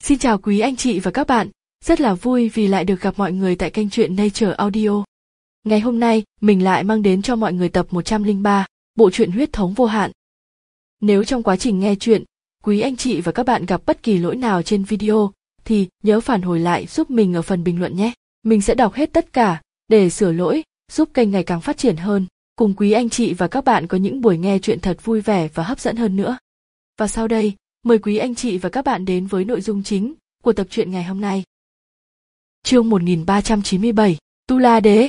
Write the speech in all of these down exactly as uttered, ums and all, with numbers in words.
Xin chào quý anh chị và các bạn, rất là vui vì lại được gặp mọi người tại kênh truyện Nature Audio. Ngày hôm nay, mình lại mang đến cho mọi người tập một trăm lẻ ba, bộ truyện Huyết thống vô hạn. Nếu trong quá trình nghe truyện, quý anh chị và các bạn gặp bất kỳ lỗi nào trên video, thì nhớ phản hồi lại giúp mình ở phần bình luận nhé. Mình sẽ đọc hết tất cả, để sửa lỗi, giúp kênh ngày càng phát triển hơn, cùng quý anh chị và các bạn có những buổi nghe truyện thật vui vẻ và hấp dẫn hơn nữa. Và sau đây, mời quý anh chị và các bạn đến với nội dung chính của tập truyện ngày hôm nay. Chương một nghìn ba trăm chín mươi bảy, Tu La Đế.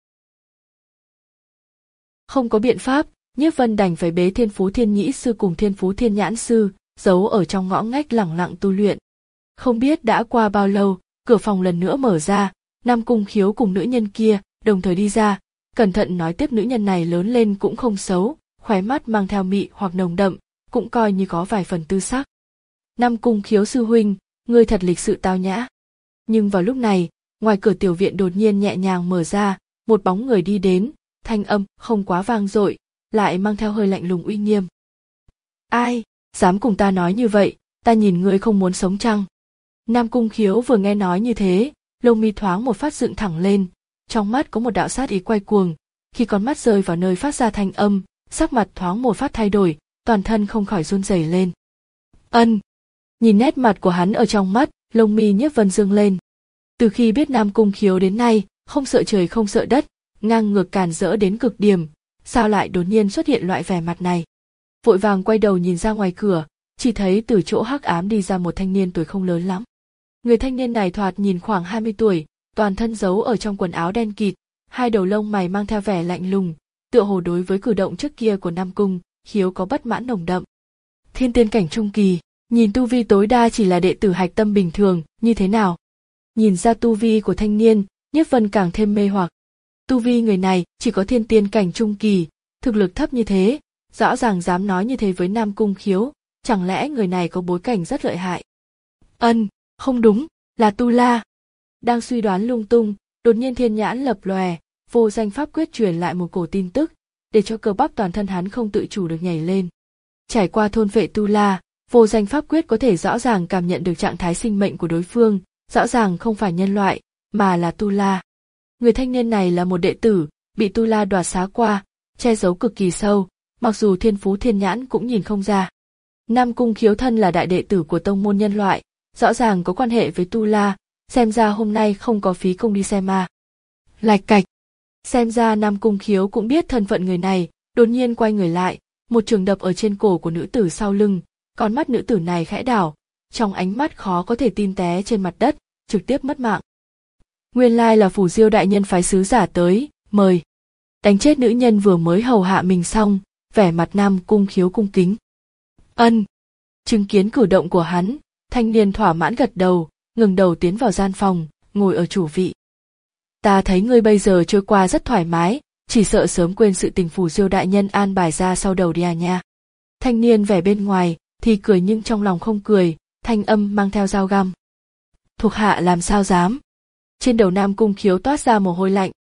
Không có biện pháp, Nhiếp Vân đành phải bế Thiên Phú Thiên Nhĩ sư cùng Thiên Phú Thiên Nhãn sư, giấu ở trong ngõ ngách lẳng lặng tu luyện. Không biết đã qua bao lâu, cửa phòng lần nữa mở ra, Nam Cung Khiếu cùng nữ nhân kia đồng thời đi ra, cẩn thận nói tiếp nữ nhân này lớn lên cũng không xấu, khóe mắt mang theo mị hoặc nồng đậm, cũng coi như có vài phần tư sắc. Nam Cung Khiếu sư huynh, ngươi thật lịch sự tao nhã. Nhưng vào lúc này, ngoài cửa tiểu viện đột nhiên nhẹ nhàng mở ra, một bóng người đi đến, thanh âm không quá vang dội, lại mang theo hơi lạnh lùng uy nghiêm. Ai, dám cùng ta nói như vậy, ta nhìn ngươi không muốn sống chăng? Nam Cung Khiếu vừa nghe nói như thế, lông mi thoáng một phát dựng thẳng lên, trong mắt có một đạo sát ý quay cuồng, khi con mắt rơi vào nơi phát ra thanh âm, sắc mặt thoáng một phát thay đổi, toàn thân không khỏi run rẩy lên. Ân, nhìn nét mặt của hắn ở trong mắt, lông mi Nhiếp Vân dương lên. Từ khi biết Nam Cung Khiếu đến nay, không sợ trời không sợ đất, ngang ngược càn rỡ đến cực điểm, sao lại đột nhiên xuất hiện loại vẻ mặt này? Vội vàng quay đầu nhìn ra ngoài cửa, chỉ thấy từ chỗ hắc ám đi ra một thanh niên tuổi không lớn lắm. Người thanh niên này thoạt nhìn khoảng hai mươi tuổi, toàn thân giấu ở trong quần áo đen kịt, hai đầu lông mày mang theo vẻ lạnh lùng, tựa hồ đối với cử động trước kia của Nam Cung Khiếu có bất mãn nồng đậm. Thiên tiên cảnh trung kỳ, nhìn tu vi tối đa chỉ là đệ tử hạch tâm bình thường, như thế nào? Nhìn ra tu vi của thanh niên, Nhiếp Vân càng thêm mê hoặc. Tu vi người này chỉ có thiên tiên cảnh trung kỳ, thực lực thấp như thế, rõ ràng dám nói như thế với Nam Cung Khiếu, chẳng lẽ người này có bối cảnh rất lợi hại? Ân, không đúng, là Tu La. Đang suy đoán lung tung, đột nhiên thiên nhãn lập lòe, vô danh pháp quyết truyền lại một cổ tin tức, để cho cơ bắp toàn thân hắn không tự chủ được nhảy lên. Trải qua thôn phệ Tu La, vô danh pháp quyết có thể rõ ràng cảm nhận được trạng thái sinh mệnh của đối phương, rõ ràng không phải nhân loại, mà là Tu La. Người thanh niên này là một đệ tử, bị Tu La đoạt xá qua, che giấu cực kỳ sâu, mặc dù Thiên Phú Thiên Nhãn cũng nhìn không ra. Nam Cung Khiếu thân là đại đệ tử của tông môn nhân loại, rõ ràng có quan hệ với Tu La, xem ra hôm nay không có phí công đi xem ma. Lạch cạch. Xem ra Nam Cung Khiếu cũng biết thân phận người này, đột nhiên quay người lại, một trường đập ở trên cổ của nữ tử sau lưng, con mắt nữ tử này khẽ đảo, trong ánh mắt khó có thể tin té trên mặt đất, trực tiếp mất mạng. Nguyên lai là Phủ Diêu đại nhân phái sứ giả tới, mời. Đánh chết nữ nhân vừa mới hầu hạ mình xong, vẻ mặt Nam Cung Khiếu cung kính. Ân. Chứng kiến cử động của hắn, thanh niên thỏa mãn gật đầu, ngừng đầu tiến vào gian phòng, ngồi ở chủ vị. Ta thấy ngươi bây giờ trôi qua rất thoải mái, chỉ sợ sớm quên sự tình Phủ Diêu đại nhân an bài ra sau đầu đi à nha. Thanh niên vẻ bên ngoài thì cười nhưng trong lòng không cười, thanh âm mang theo dao găm. Thuộc hạ làm sao dám? Trên đầu Nam Cung Khiếu toát ra mồ hôi lạnh.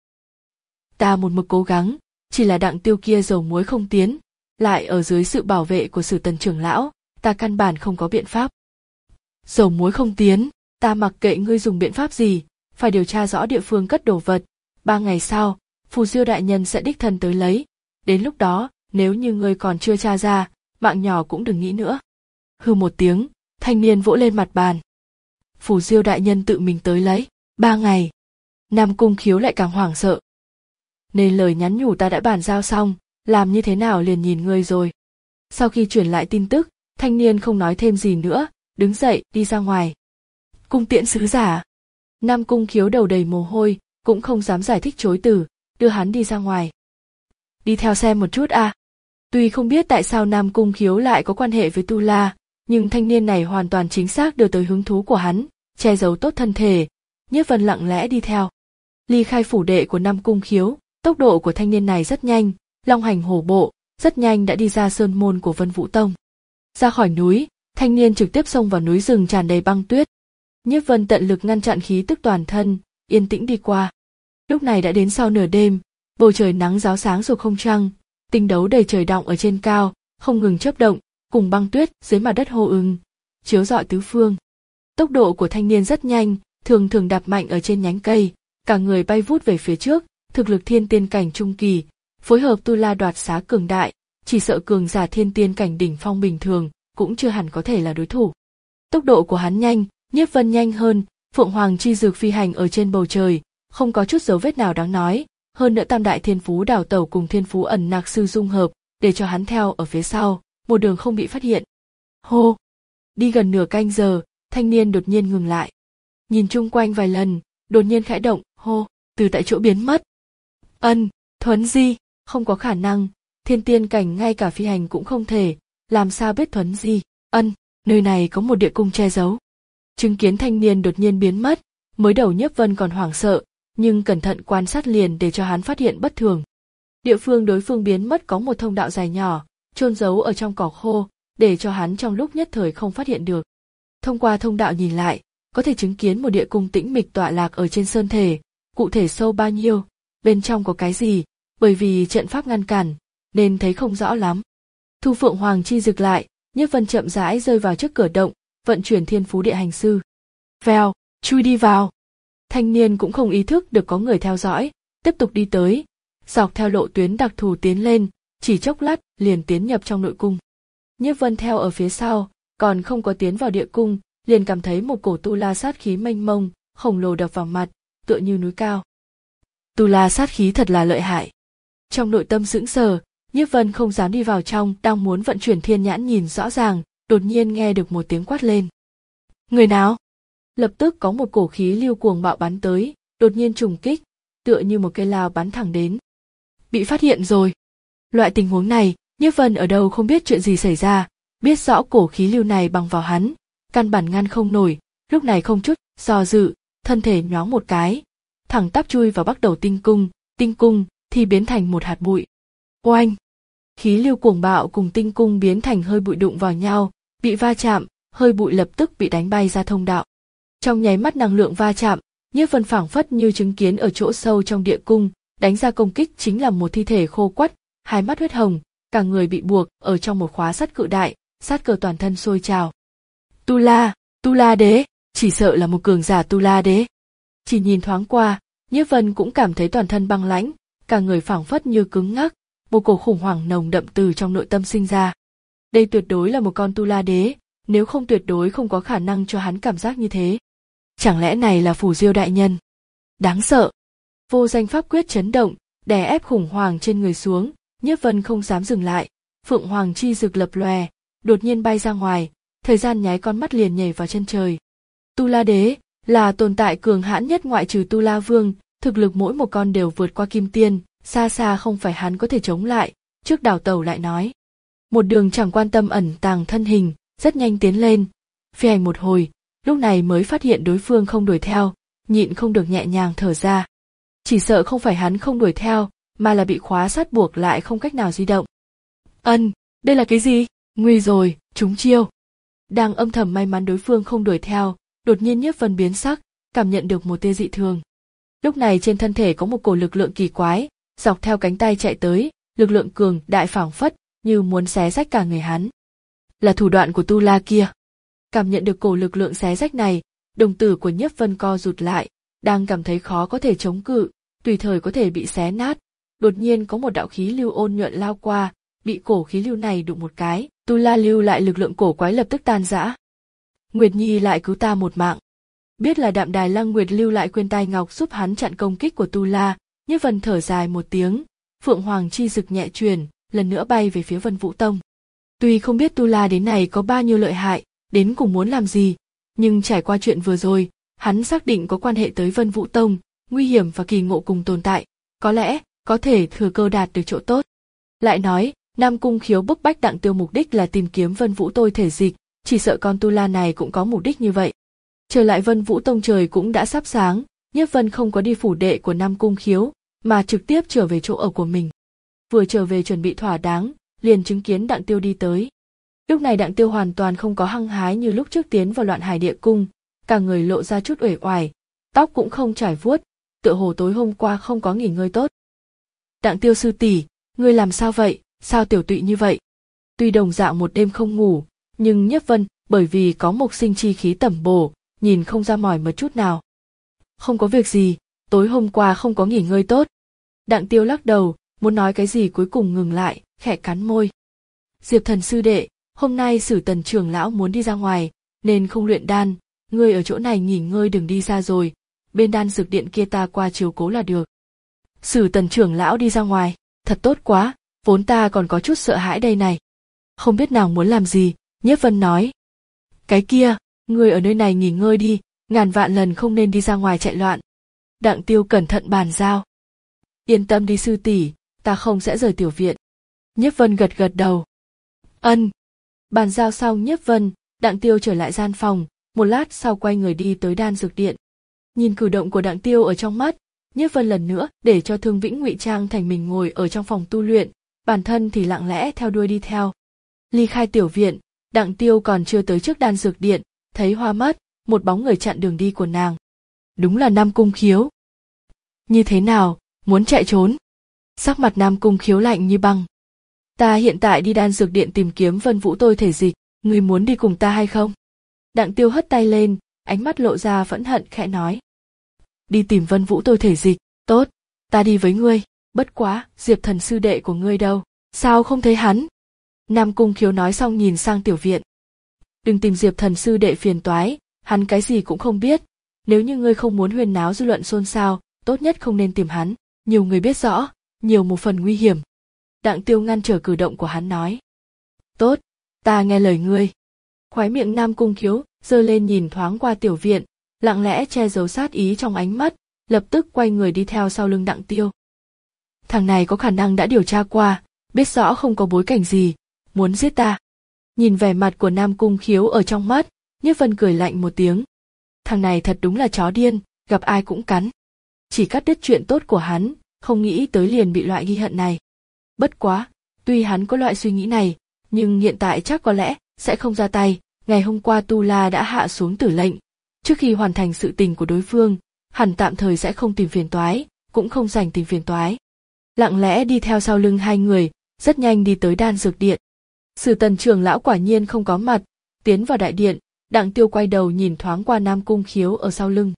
Ta một mực cố gắng, chỉ là đặng tiêu kia dầu muối không tiến, lại ở dưới sự bảo vệ của Sử Tần trưởng lão, ta căn bản không có biện pháp. Dầu muối không tiến, ta mặc kệ ngươi dùng biện pháp gì, phải điều tra rõ địa phương cất đồ vật, ba ngày sau, Phù Diêu đại nhân sẽ đích thân tới lấy, đến lúc đó, nếu như ngươi còn chưa tra ra, mạng nhỏ cũng đừng nghĩ nữa. Hừ một tiếng, thanh niên vỗ lên mặt bàn. Phù Diêu đại nhân tự mình tới lấy, ba ngày. Nam Cung Khiếu lại càng hoảng sợ. Nên lời nhắn nhủ ta đã bàn giao xong, làm như thế nào liền nhìn ngươi rồi. Sau khi truyền lại tin tức, thanh niên không nói thêm gì nữa, đứng dậy đi ra ngoài. Cung tiễn sứ giả. Nam Cung Khiếu đầu đầy mồ hôi, cũng không dám giải thích chối từ, đưa hắn đi ra ngoài. Đi theo xem một chút à. Tuy không biết tại sao Nam Cung Khiếu lại có quan hệ với Tu La, nhưng thanh niên này hoàn toàn chính xác đưa tới hứng thú của hắn, che giấu tốt thân thể. Nhiếp Vân lặng lẽ đi theo. Ly khai phủ đệ của Nam Cung Khiếu, tốc độ của thanh niên này rất nhanh, long hành hổ bộ, rất nhanh đã đi ra sơn môn của Vân Vũ Tông. Ra khỏi núi, thanh niên trực tiếp xông vào núi rừng tràn đầy băng tuyết. Nhiếp Vân tận lực ngăn chặn khí tức toàn thân, yên tĩnh đi qua. Lúc này đã đến sau nửa đêm, bầu trời nắng ráo sáng rồi không trăng, tinh đấu đầy trời đọng ở trên cao, không ngừng chớp động, cùng băng tuyết dưới mặt đất hô ứng, chiếu rọi tứ phương. Tốc độ của thanh niên rất nhanh, thường thường đạp mạnh ở trên nhánh cây, cả người bay vút về phía trước, thực lực thiên tiên cảnh trung kỳ, phối hợp tu la đoạt xá cường đại, chỉ sợ cường giả thiên tiên cảnh đỉnh phong bình thường cũng chưa hẳn có thể là đối thủ. Tốc độ của hắn nhanh, Nhiếp Vân nhanh hơn, Phượng Hoàng chi dược phi hành ở trên bầu trời, không có chút dấu vết nào đáng nói, hơn nữa tam đại thiên phú đảo tẩu cùng thiên phú ẩn nặc sư dung hợp, để cho hắn theo ở phía sau, một đường không bị phát hiện. Hô! Đi gần nửa canh giờ, thanh niên đột nhiên ngừng lại. Nhìn chung quanh vài lần, đột nhiên khẽ động, hô, từ tại chỗ biến mất. Ân, thuấn di, không có khả năng, thiên tiên cảnh ngay cả phi hành cũng không thể, làm sao biết thuấn di, ân, nơi này có một địa cung che giấu. Chứng kiến thanh niên đột nhiên biến mất, mới đầu Nhiếp Vân còn hoảng sợ, nhưng cẩn thận quan sát liền để cho hắn phát hiện bất thường. Địa phương đối phương biến mất có một thông đạo dài nhỏ, chôn giấu ở trong cỏ khô, để cho hắn trong lúc nhất thời không phát hiện được. Thông qua thông đạo nhìn lại, có thể chứng kiến một địa cung tĩnh mịch tọa lạc ở trên sơn thể, cụ thể sâu bao nhiêu, bên trong có cái gì, bởi vì trận pháp ngăn cản, nên thấy không rõ lắm. Thu Phượng Hoàng chi dực lại, Nhiếp Vân chậm rãi rơi vào trước cửa động, vận chuyển thiên phú địa hành sư. Vèo, chui đi vào. Thanh niên cũng không ý thức được có người theo dõi, tiếp tục đi tới, dọc theo lộ tuyến đặc thù tiến lên, chỉ chốc lát liền tiến nhập trong nội cung. Nhiếp Vân theo ở phía sau, còn không có tiến vào địa cung, liền cảm thấy một cổ tu la sát khí mênh mông, khổng lồ đập vào mặt, tựa như núi cao. Tu la sát khí thật là lợi hại. Trong nội tâm sững sờ, Nhiếp Vân không dám đi vào trong, đang muốn vận chuyển thiên nhãn nhìn rõ ràng, đột nhiên nghe được một tiếng quát lên. Người nào? Lập tức có một cổ khí lưu cuồng bạo bắn tới, đột nhiên trùng kích, tựa như một cây lao bắn thẳng đến. Bị phát hiện rồi. Loại tình huống này, Nhiếp Vân ở đâu không biết chuyện gì xảy ra, biết rõ cổ khí lưu này bằng vào hắn, căn bản ngăn không nổi, lúc này không chút do dự, thân thể nhoáng một cái, thẳng tắp chui vào bắc đầu tinh cung, tinh cung thì biến thành một hạt bụi. Oanh! Khí lưu cuồng bạo cùng tinh cung biến thành hơi bụi đụng vào nhau, bị va chạm, hơi bụi lập tức bị đánh bay ra thông đạo. Trong nháy mắt năng lượng va chạm, Nhiếp Vân phảng phất như chứng kiến ở chỗ sâu trong địa cung, đánh ra công kích chính là một thi thể khô quắt, hai mắt huyết hồng, cả người bị buộc ở trong một khóa sắt cự đại, sát cơ toàn thân sôi trào. Tu La, Tu La đế, chỉ sợ là một cường giả Tu La đế. Chỉ nhìn thoáng qua, Nhiếp Vân cũng cảm thấy toàn thân băng lãnh, cả người phảng phất như cứng ngắc, một cổ khủng hoảng nồng đậm từ trong nội tâm sinh ra. Đây tuyệt đối là một con Tu La đế, nếu không tuyệt đối không có khả năng cho hắn cảm giác như thế. Chẳng lẽ này là Phù Diêu đại nhân? Đáng sợ. Vô danh pháp quyết chấn động, đè ép khủng hoảng trên người xuống, Nhiếp Vân không dám dừng lại, Phượng Hoàng chi dực lập lòe, đột nhiên bay ra ngoài, thời gian nháy con mắt liền nhảy vào chân trời. Tu La đế là tồn tại cường hãn nhất ngoại trừ Tu La vương, thực lực mỗi một con đều vượt qua kim tiên, xa xa không phải hắn có thể chống lại. Trước đảo tẩu lại nói, một đường chẳng quan tâm ẩn tàng thân hình, rất nhanh tiến lên, phi hành một hồi, lúc này mới phát hiện đối phương không đuổi theo, nhịn không được nhẹ nhàng thở ra. Chỉ sợ không phải hắn không đuổi theo, mà là bị khóa sắt buộc lại không cách nào di động. Ân, đây là cái gì? Nguy rồi, trúng chiêu. Đang âm thầm may mắn đối phương không đuổi theo, đột nhiên Nhiếp Vân biến sắc, cảm nhận được một tia dị thường. Lúc này trên thân thể có một cổ lực lượng kỳ quái, dọc theo cánh tay chạy tới, lực lượng cường đại phảng phất, như muốn xé rách cả người hắn. Là thủ đoạn của Tu La kia. Cảm nhận được cổ lực lượng xé rách này, đồng tử của Nhiếp Vân co rụt lại, đang cảm thấy khó có thể chống cự, tùy thời có thể bị xé nát. Đột nhiên có một đạo khí lưu ôn nhuận lao qua, bị cổ khí lưu này đụng một cái, Tu La lưu lại lực lượng cổ quái lập tức tan rã. Nguyệt Nhi lại cứu ta một mạng. Biết là Đạm Đài Lăng Nguyệt lưu lại khuyên tai ngọc giúp hắn chặn công kích của Tu La, Nhiếp Vân thở dài một tiếng, Phượng Hoàng chi dực nhẹ truyền, lần nữa bay về phía Vân Vũ Tông. Tuy không biết Tu La đến này có bao nhiêu lợi hại, đến cùng muốn làm gì, nhưng trải qua chuyện vừa rồi, hắn xác định có quan hệ tới Vân Vũ Tông, nguy hiểm và kỳ ngộ cùng tồn tại, có lẽ có thể thừa cơ đạt được chỗ tốt. Lại nói, Nam Cung Khiếu bức bách Đặng Tiêu mục đích là tìm kiếm Vân Vũ tôi thể dịch, chỉ sợ con Tu La này cũng có mục đích như vậy. Trở lại Vân Vũ Tông trời cũng đã sắp sáng, Nhiếp Vân không có đi phủ đệ của Nam Cung Khiếu, mà trực tiếp trở về chỗ ở của mình. Vừa trở về chuẩn bị thỏa đáng, liền chứng kiến Đặng Tiêu đi tới. Lúc này Đặng Tiêu hoàn toàn không có hăng hái như lúc trước tiến vào Loạn Hải Địa Cung, cả người lộ ra chút uể oải, tóc cũng không trải vuốt, tựa hồ tối hôm qua không có nghỉ ngơi tốt. Đặng Tiêu sư tỷ, ngươi làm sao vậy, sao tiểu tụy như vậy? Tuy đồng dạng một đêm không ngủ, nhưng Nhiếp Vân bởi vì có mộc sinh chi khí tẩm bổ, nhìn không ra mỏi một chút nào. Không có việc gì, tối hôm qua không có nghỉ ngơi tốt. Đặng Tiêu lắc đầu, muốn nói cái gì cuối cùng ngừng lại, khẽ cắn môi. Diệp Thần sư đệ, hôm nay Sử Tần trưởng lão muốn đi ra ngoài, nên không luyện đan, ngươi ở chỗ này nghỉ ngơi đừng đi ra rồi, bên đan dược điện kia ta qua chiếu cố là được. Sử Tần trưởng lão đi ra ngoài, thật tốt quá, vốn ta còn có chút sợ hãi đây này. Không biết nàng muốn làm gì, Nhiếp Vân nói. Cái kia, ngươi ở nơi này nghỉ ngơi đi, ngàn vạn lần không nên đi ra ngoài chạy loạn. Đặng Tiêu cẩn thận bàn giao. Yên tâm đi sư tỷ, ta không sẽ rời tiểu viện. Nhiếp Vân gật gật đầu. Ân. Bàn giao xong Nhiếp Vân, Đặng Tiêu trở lại gian phòng, một lát sau quay người đi tới đan dược điện. Nhìn cử động của Đặng Tiêu ở trong mắt, Nhiếp Vân lần nữa để cho Thương Vĩnh ngụy trang thành mình ngồi ở trong phòng tu luyện, bản thân thì lặng lẽ theo đuôi đi theo. Ly khai tiểu viện, Đặng Tiêu còn chưa tới trước đan dược điện, thấy hoa mắt, một bóng người chặn đường đi của nàng. Đúng là Nam Cung Khiếu. Như thế nào, muốn chạy trốn? Sắc mặt Nam Cung Khiếu lạnh như băng. Ta hiện tại đi đan dược điện tìm kiếm Vân Vũ tôi thể dịch, ngươi muốn đi cùng ta hay không? Đặng Tiêu hất tay lên, ánh mắt lộ ra phẫn hận khẽ nói. Đi tìm Vân Vũ tôi thể dịch, tốt, ta đi với ngươi, bất quá, Diệp Thần sư đệ của ngươi đâu, sao không thấy hắn? Nam Cung Khiếu nói xong nhìn sang tiểu viện. Đừng tìm Diệp Thần sư đệ phiền toái, hắn cái gì cũng không biết, nếu như ngươi không muốn huyên náo dư luận xôn xao, tốt nhất không nên tìm hắn, nhiều người biết rõ, nhiều một phần nguy hiểm. Đặng Tiêu ngăn trở cử động của hắn nói. Tốt, ta nghe lời ngươi. Khóe miệng Nam Cung Khiếu giơ lên nhìn thoáng qua tiểu viện, lặng lẽ che giấu sát ý trong ánh mắt, lập tức quay người đi theo sau lưng Đặng Tiêu. Thằng này có khả năng đã điều tra qua, biết rõ không có bối cảnh gì, muốn giết ta. Nhìn vẻ mặt của Nam Cung Khiếu ở trong mắt, Nhiếp Vân cười lạnh một tiếng. Thằng này thật đúng là chó điên, gặp ai cũng cắn. Chỉ cắt đứt chuyện tốt của hắn, không nghĩ tới liền bị loại ghi hận này. Bất quá, tuy hắn có loại suy nghĩ này, nhưng hiện tại chắc có lẽ sẽ không ra tay. Ngày hôm qua Tu La đã hạ xuống tử lệnh, trước khi hoàn thành sự tình của đối phương, hẳn tạm thời sẽ không tìm phiền toái, cũng không dành tìm phiền toái. Lặng lẽ đi theo sau lưng hai người, rất nhanh đi tới đan dược điện. Sử Tần trưởng lão quả nhiên không có mặt, tiến vào đại điện, Đặng Tiêu quay đầu nhìn thoáng qua Nam Cung Khiếu ở sau lưng.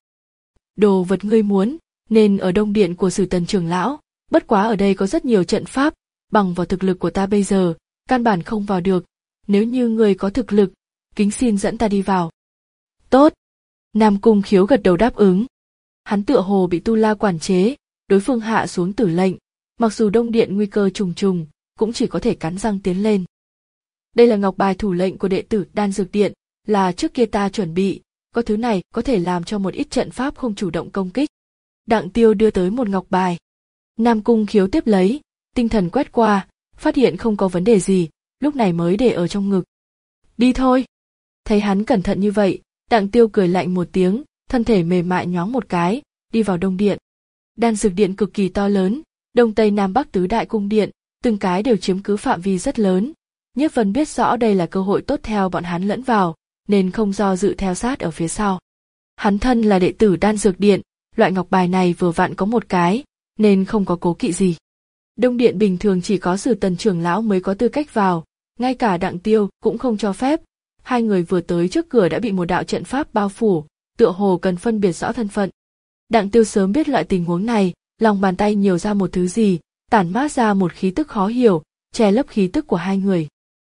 Đồ vật ngươi muốn, nên ở đông điện của Sử Tần trưởng lão, bất quá ở đây có rất nhiều trận pháp, bằng vào thực lực của ta bây giờ, căn bản không vào được, nếu như ngươi có thực lực, kính xin dẫn ta đi vào. Tốt. Nam Cung Khiếu gật đầu đáp ứng. Hắn tựa hồ bị Tu La quản chế, đối phương hạ xuống tử lệnh, mặc dù đông điện nguy cơ trùng trùng, cũng chỉ có thể cắn răng tiến lên. Đây là ngọc bài thủ lệnh của đệ tử đan dược điện, là trước kia ta chuẩn bị, có thứ này có thể làm cho một ít trận pháp không chủ động công kích. Đặng Tiêu đưa tới một ngọc bài. Nam Cung Khiếu tiếp lấy, tinh thần quét qua, phát hiện không có vấn đề gì, lúc này mới để ở trong ngực. Đi thôi. Thấy hắn cẩn thận như vậy, Đặng Tiêu cười lạnh một tiếng, thân thể mềm mại nhoáng một cái, đi vào đông điện. Đan dược điện cực kỳ to lớn, đông tây nam bắc tứ đại cung điện, từng cái đều chiếm cứ phạm vi rất lớn. Nhiếp Vân biết rõ đây là cơ hội tốt theo bọn hắn lẫn vào, nên không do dự theo sát ở phía sau. Hắn thân là đệ tử đan dược điện, loại ngọc bài này vừa vặn có một cái, nên không có cố kỵ gì. Đông điện bình thường chỉ có Sử Tần trưởng lão mới có tư cách vào, ngay cả Đặng Tiêu cũng không cho phép. Hai người vừa tới trước cửa đã bị một đạo trận pháp bao phủ, tựa hồ cần phân biệt rõ thân phận. Đặng Tiêu sớm biết loại tình huống này, lòng bàn tay nhiều ra một thứ gì, tản mát ra một khí tức khó hiểu, che lấp khí tức của hai người.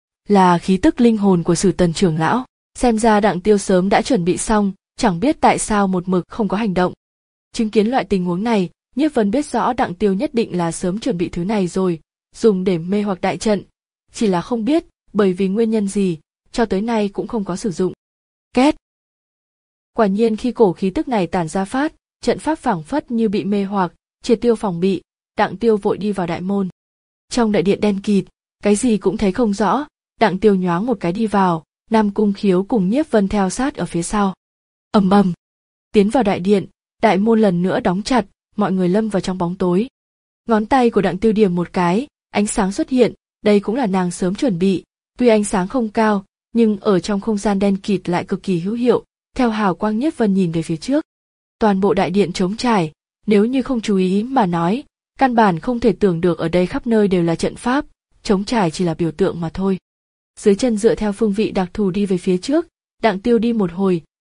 Là khí tức linh hồn của Sử Tần trưởng lão, xem ra Đặng Tiêu sớm đã chuẩn bị xong, chẳng biết tại sao một mực không có hành động. Chứng kiến loại tình huống này, Nhiếp Vân biết rõ Đặng Tiêu nhất định là sớm chuẩn bị thứ này rồi, dùng để mê hoặc đại trận, chỉ là không biết bởi vì nguyên nhân gì, cho tới nay cũng không có sử dụng. Két. Quả nhiên khi cổ khí tức này tản ra phát, trận pháp phảng phất như bị mê hoặc, triệt tiêu phòng bị, Đặng Tiêu vội đi vào đại môn. Trong đại điện đen kịt, cái gì cũng thấy không rõ, Đặng Tiêu nhoáng một cái đi vào, Nam Cung Khiếu cùng Nhiếp Vân theo sát ở phía sau. Ầm ầm. Tiến vào đại điện, đại môn lần nữa đóng chặt, mọi người lâm vào trong bóng tối. Ngón tay của Đặng Tiêu điểm một cái, ánh sáng xuất hiện, đây cũng là nàng sớm chuẩn bị, tuy ánh sáng không cao, nhưng ở trong không gian đen kịt lại cực kỳ hữu hiệu, theo hào quang Nhiếp Vân nhìn về phía trước. Toàn bộ đại điện trống trải, nếu như không chú ý mà nói, căn bản không thể tưởng được ở đây khắp nơi đều là trận pháp, trống trải chỉ là biểu tượng mà thôi. Dưới chân dựa theo phương vị đặc thù đi về phía trước, Đặng Tiêu đi một hồi,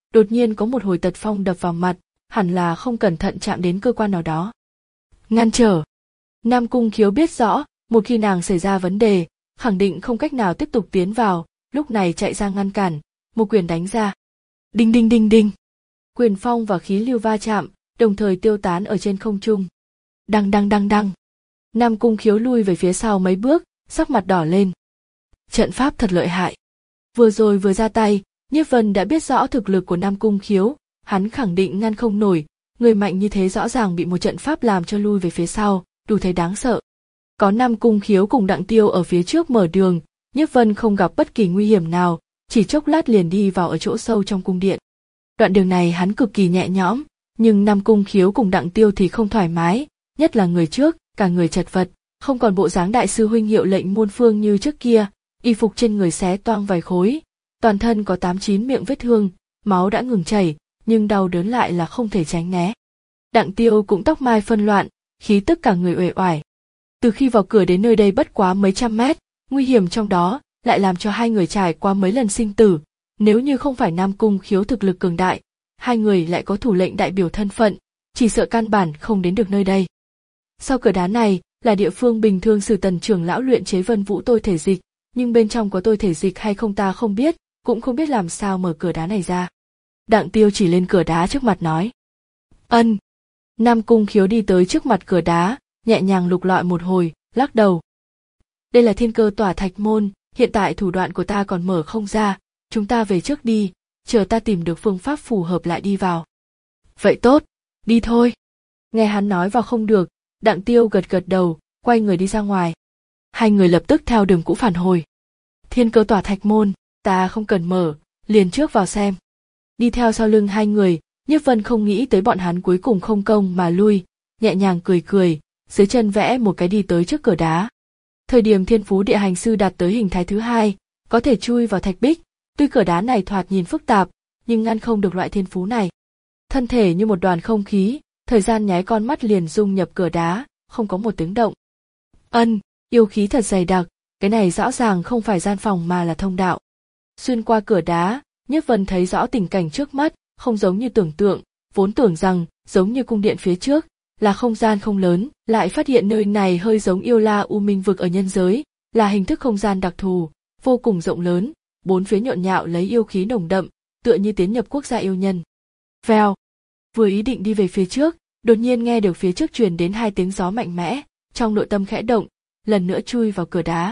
Đột nhiên có một hồi tật phong đập vào mặt, hẳn là không cẩn thận chạm đến cơ quan nào đó. Ngăn trở. Nam Cung Khiếu biết rõ, một khi nàng xảy ra vấn đề, khẳng định không cách nào tiếp tục tiến vào, lúc này chạy ra ngăn cản, một quyền đánh ra. Đinh đinh đinh đinh. Quyền phong và khí lưu va chạm, đồng thời tiêu tán ở trên không trung. Đăng đăng đăng đăng. Nam Cung Khiếu lui về phía sau mấy bước, sắc mặt đỏ lên. Trận pháp thật lợi hại. Vừa rồi vừa ra tay, Nhiếp Vân đã biết rõ thực lực của Nam Cung Khiếu, hắn khẳng định ngăn không nổi, người mạnh như thế rõ ràng bị một trận pháp làm cho lui về phía sau, đủ thấy đáng sợ. Có Nam Cung Khiếu cùng Đặng Tiêu ở phía trước mở đường, Nhiếp Vân không gặp bất kỳ nguy hiểm nào, chỉ chốc lát liền đi vào ở chỗ sâu trong cung điện. Đoạn đường này hắn cực kỳ nhẹ nhõm, nhưng Nam Cung Khiếu cùng Đặng Tiêu thì không thoải mái, nhất là người trước, cả người chật vật, không còn bộ dáng đại sư huynh hiệu lệnh muôn phương như trước kia, y phục trên người xé toang vài khối, toàn thân có tám chín miệng vết thương, máu đã ngừng chảy, nhưng đau đớn lại là không thể tránh né. Đặng Tiêu cũng tóc mai phân loạn, khí tức cả người uể oải. Từ khi vào cửa đến nơi đây bất quá mấy trăm mét, nguy hiểm trong đó lại làm cho hai người trải qua mấy lần sinh tử. Nếu như không phải Nam Cung Khiếu thực lực cường đại, hai người lại có thủ lệnh đại biểu thân phận, chỉ sợ căn bản không đến được nơi đây. Sau cửa đá này là địa phương bình thường Sử Tần trưởng lão luyện chế Vân Vũ tôi thể dịch, nhưng bên trong có tôi thể dịch hay không ta không biết, cũng không biết làm sao mở cửa đá này ra. Đặng Tiêu chỉ lên cửa đá trước mặt nói. Ân. Nam Cung Khiếu đi tới trước mặt cửa đá, nhẹ nhàng lục lọi một hồi, lắc đầu. Đây là thiên cơ tỏa thạch môn, hiện tại thủ đoạn của ta còn mở không ra, chúng ta về trước đi, chờ ta tìm được phương pháp phù hợp lại đi vào. Vậy tốt, đi thôi. Nghe hắn nói vào không được, Đặng Tiêu gật gật đầu, quay người đi ra ngoài. Hai người lập tức theo đường cũ phản hồi. Thiên cơ tỏa thạch môn, ta không cần mở, liền trước vào xem. Đi theo sau lưng hai người, Nhiếp Vân không nghĩ tới bọn hắn cuối cùng không công mà lui, nhẹ nhàng cười cười, dưới chân vẽ một cái đi tới trước cửa đá. Thời điểm Thiên Phú Địa Hành Sư đạt tới hình thái thứ hai, có thể chui vào thạch bích, tuy cửa đá này thoạt nhìn phức tạp, nhưng ngăn không được loại thiên phú này. Thân thể như một đoàn không khí, thời gian nháy con mắt liền dung nhập cửa đá, không có một tiếng động. Ân, yêu khí thật dày đặc, cái này rõ ràng không phải gian phòng mà là thông đạo. Xuyên qua cửa đá, Nhiếp Vân thấy rõ tình cảnh trước mắt, không giống như tưởng tượng, vốn tưởng rằng giống như cung điện phía trước, là không gian không lớn, lại phát hiện nơi này hơi giống Yêu La U Minh vực ở nhân giới, là hình thức không gian đặc thù, vô cùng rộng lớn, bốn phía nhộn nhạo lấy yêu khí nồng đậm, tựa như tiến nhập quốc gia yêu nhân. Vèo, vừa ý định đi về phía trước, đột nhiên nghe được phía trước truyền đến hai tiếng gió mạnh mẽ, trong nội tâm khẽ động, lần nữa chui vào cửa đá.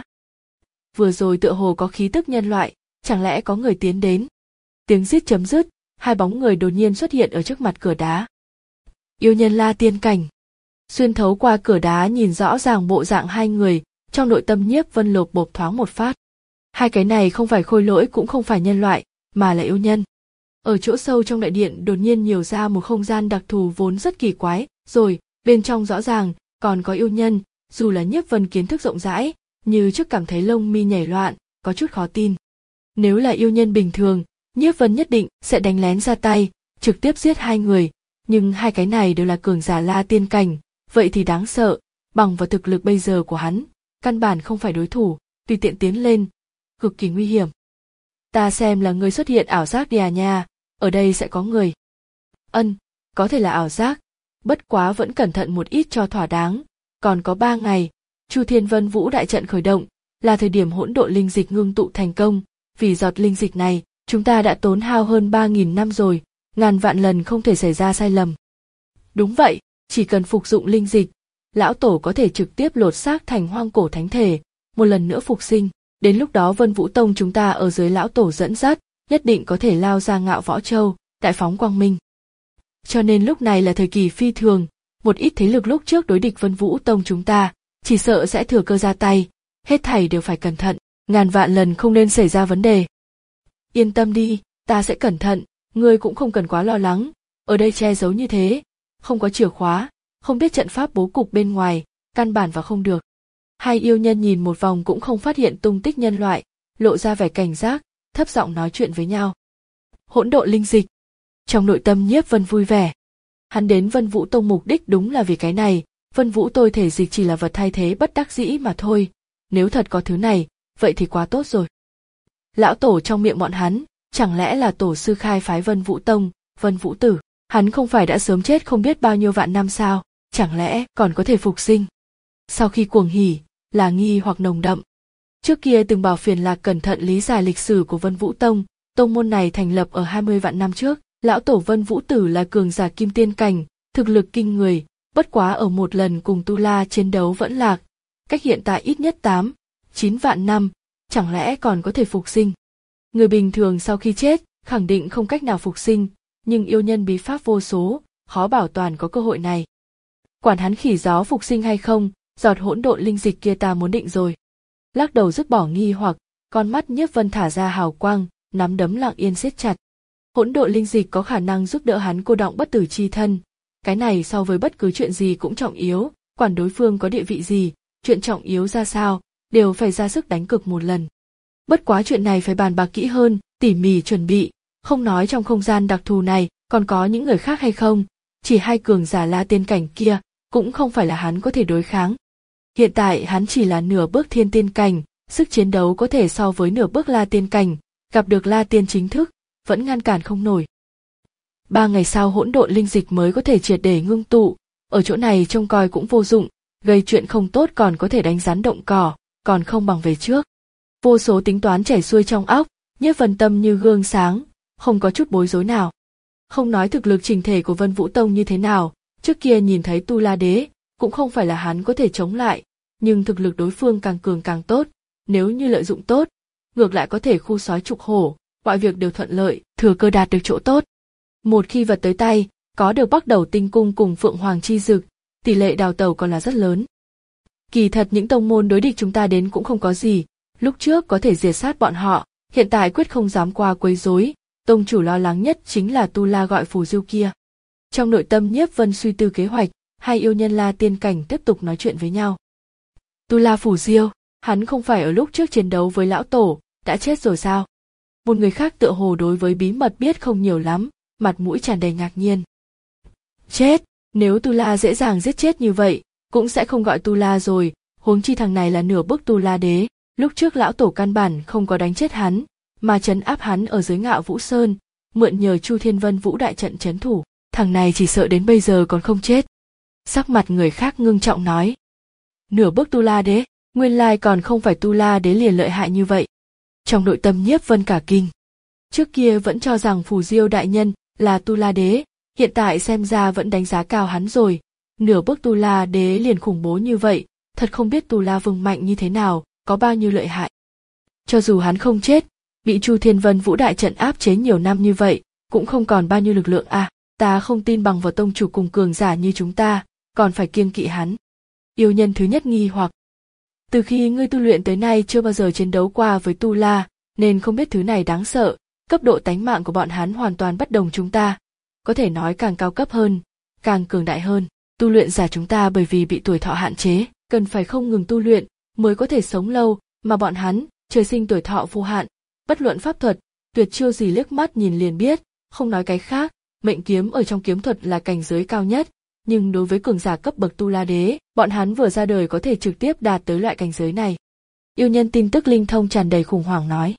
Vừa rồi tựa hồ có khí tức nhân loại, chẳng lẽ có người tiến đến? Tiếng rít chấm dứt, hai bóng người đột nhiên xuất hiện ở trước mặt cửa đá. Yêu nhân La Tiên Cảnh. Xuyên thấu qua cửa đá nhìn rõ ràng bộ dạng hai người, trong nội tâm Nhiếp Vân lột bột thoáng một phát. Hai cái này không phải khôi lỗi cũng không phải nhân loại, mà là yêu nhân. Ở chỗ sâu trong đại điện đột nhiên nhiều ra một không gian đặc thù vốn rất kỳ quái, rồi, bên trong rõ ràng, còn có yêu nhân, dù là Nhiếp Vân kiến thức rộng rãi, như trước cảm thấy lông mi nhảy loạn, có chút khó tin. Nếu là yêu nhân bình thường, Nhiếp Vân nhất định sẽ đánh lén ra tay, trực tiếp giết hai người, nhưng hai cái này đều là cường giả La Tiên Cảnh, vậy thì đáng sợ, bằng vào thực lực bây giờ của hắn, căn bản không phải đối thủ, tùy tiện tiến lên, cực kỳ nguy hiểm. Ta xem là người xuất hiện ảo giác đi à nha, ở đây sẽ có người. Ân, có thể là ảo giác, bất quá vẫn cẩn thận một ít cho thỏa đáng, còn có ba ngày, Chu Thiên Vân Vũ đại trận khởi động, là thời điểm hỗn độn linh dịch ngưng tụ thành công, vì giọt linh dịch này, chúng ta đã tốn hao hơn ba nghìn năm rồi, ngàn vạn lần không thể xảy ra sai lầm. Đúng vậy, chỉ cần phục dụng linh dịch, lão tổ có thể trực tiếp lột xác thành hoang cổ thánh thể, một lần nữa phục sinh, đến lúc đó Vân Vũ Tông chúng ta ở dưới lão tổ dẫn dắt, nhất định có thể lao ra Ngạo Võ Châu, đại phóng quang minh. Cho nên lúc này là thời kỳ phi thường, một ít thế lực lúc trước đối địch Vân Vũ Tông chúng ta, chỉ sợ sẽ thừa cơ ra tay, hết thảy đều phải cẩn thận, ngàn vạn lần không nên xảy ra vấn đề. Yên tâm đi, ta sẽ cẩn thận, ngươi cũng không cần quá lo lắng, ở đây che giấu như thế, không có chìa khóa, không biết trận pháp bố cục bên ngoài, căn bản vào không được. Hai yêu nhân nhìn một vòng cũng không phát hiện tung tích nhân loại, lộ ra vẻ cảnh giác, thấp giọng nói chuyện với nhau. Hỗn độn linh dịch. Trong nội tâm Nhiếp Vân vui vẻ. Hắn đến Vân Vũ Tông mục đích đúng là vì cái này, Vân Vũ tôi thể dịch chỉ là vật thay thế bất đắc dĩ mà thôi, nếu thật có thứ này, vậy thì quá tốt rồi. Lão tổ trong miệng bọn hắn, chẳng lẽ là tổ sư khai phái Vân Vũ Tông, Vân Vũ Tử, hắn không phải đã sớm chết không biết bao nhiêu vạn năm sao, chẳng lẽ còn có thể phục sinh? Sau khi cuồng hỉ, là nghi hoặc nồng đậm. Trước kia từng bảo Phiền Lạc cẩn thận lý giải lịch sử của Vân Vũ Tông, tông môn này thành lập ở hai mươi vạn năm trước, lão tổ Vân Vũ Tử là cường giả kim tiên cảnh, thực lực kinh người, bất quá ở một lần cùng Tu La chiến đấu vẫn lạc, cách hiện tại ít nhất tám, chín vạn năm, chẳng lẽ còn có thể phục sinh? Người bình thường sau khi chết, khẳng định không cách nào phục sinh, nhưng yêu nhân bí pháp vô số, khó bảo toàn có cơ hội này. Quản hắn khỉ gió phục sinh hay không, giọt hỗn độn linh dịch kia ta muốn định rồi. Lắc đầu dứt bỏ nghi hoặc, con mắt Nhiếp Vân thả ra hào quang, nắm đấm lặng yên siết chặt. Hỗn độn linh dịch có khả năng giúp đỡ hắn cô đọng bất tử chi thân. Cái này so với bất cứ chuyện gì cũng trọng yếu, quản đối phương có địa vị gì, chuyện trọng yếu ra sao, đều phải ra sức đánh cược một lần. Bất quá chuyện này phải bàn bạc kỹ hơn, tỉ mỉ chuẩn bị, không nói trong không gian đặc thù này còn có những người khác hay không, chỉ hai cường giả La Tiên cảnh kia cũng không phải là hắn có thể đối kháng. Hiện tại hắn chỉ là nửa bước thiên tiên cảnh, sức chiến đấu có thể so với nửa bước La Tiên cảnh, gặp được La Tiên chính thức, vẫn ngăn cản không nổi. Ba ngày sau hỗn độn linh dịch mới có thể triệt để ngưng tụ, ở chỗ này trông coi cũng vô dụng, gây chuyện không tốt còn có thể đánh rắn động cỏ, còn không bằng về trước. Vô số tính toán chảy xuôi trong óc, Nhiếp Vân tâm như gương sáng, không có chút bối rối nào. Không nói thực lực chỉnh thể của Vân Vũ Tông như thế nào, trước kia nhìn thấy Tu La Đế, cũng không phải là hắn có thể chống lại, nhưng thực lực đối phương càng cường càng tốt, nếu như lợi dụng tốt, ngược lại có thể khu sói trục hổ, mọi việc đều thuận lợi, thừa cơ đạt được chỗ tốt. Một khi vật tới tay, có được Bắc Đầu Tinh Cung cùng Phượng Hoàng Chi Dực, tỷ lệ đào tẩu còn là rất lớn. Kỳ thật những tông môn đối địch chúng ta đến cũng không có gì, lúc trước có thể diệt sát bọn họ, hiện tại quyết không dám qua quấy rối, tông chủ lo lắng nhất chính là Tu La gọi phù diêu kia. Trong nội tâm Nhiếp Vân suy tư kế hoạch, hai yêu nhân La Tiên cảnh tiếp tục nói chuyện với nhau. Tu La phù diêu, hắn không phải ở lúc trước chiến đấu với lão tổ, đã chết rồi sao? Một người khác tựa hồ đối với bí mật biết không nhiều lắm, mặt mũi tràn đầy ngạc nhiên. Chết, nếu Tu La dễ dàng giết chết như vậy, cũng sẽ không gọi Tu La rồi, huống chi thằng này là nửa bước Tu La đế, lúc trước lão tổ căn bản không có đánh chết hắn, mà trấn áp hắn ở dưới Ngạo Vũ Sơn, mượn nhờ Chu Thiên Vân Vũ đại trận trấn thủ, thằng này chỉ sợ đến bây giờ còn không chết. Sắc mặt người khác ngưng trọng nói. Nửa bước Tu La đế, nguyên lai còn không phải Tu La đế liền lợi hại như vậy. Trong nội tâm Nhiếp Vân cả kinh. Trước kia vẫn cho rằng Phù Diêu đại nhân là Tu La đế, hiện tại xem ra vẫn đánh giá cao hắn rồi. Nửa bước Tu La đế liền khủng bố như vậy, thật không biết Tu La Vương mạnh như thế nào, có bao nhiêu lợi hại. Cho dù hắn không chết, bị Chu Thiên Vân Vũ đại trận áp chế nhiều năm như vậy, cũng không còn bao nhiêu lực lượng à, ta không tin bằng vào tông chủ cùng cường giả như chúng ta, còn phải kiêng kỵ hắn. Yêu nhân thứ nhất nghi hoặc. Từ khi ngươi tu luyện tới nay chưa bao giờ chiến đấu qua với Tu La, nên không biết thứ này đáng sợ, cấp độ tánh mạng của bọn hắn hoàn toàn bất đồng chúng ta, có thể nói càng cao cấp hơn, càng cường đại hơn. Tu luyện giả chúng ta bởi vì bị tuổi thọ hạn chế, cần phải không ngừng tu luyện mới có thể sống lâu, mà bọn hắn trời sinh tuổi thọ vô hạn, bất luận pháp thuật, tuyệt chiêu gì liếc mắt nhìn liền biết, không nói cái khác, mệnh kiếm ở trong kiếm thuật là cảnh giới cao nhất, nhưng đối với cường giả cấp bậc Tu La đế, bọn hắn vừa ra đời có thể trực tiếp đạt tới loại cảnh giới này. Yêu nhân tin tức linh thông tràn đầy khủng hoảng nói.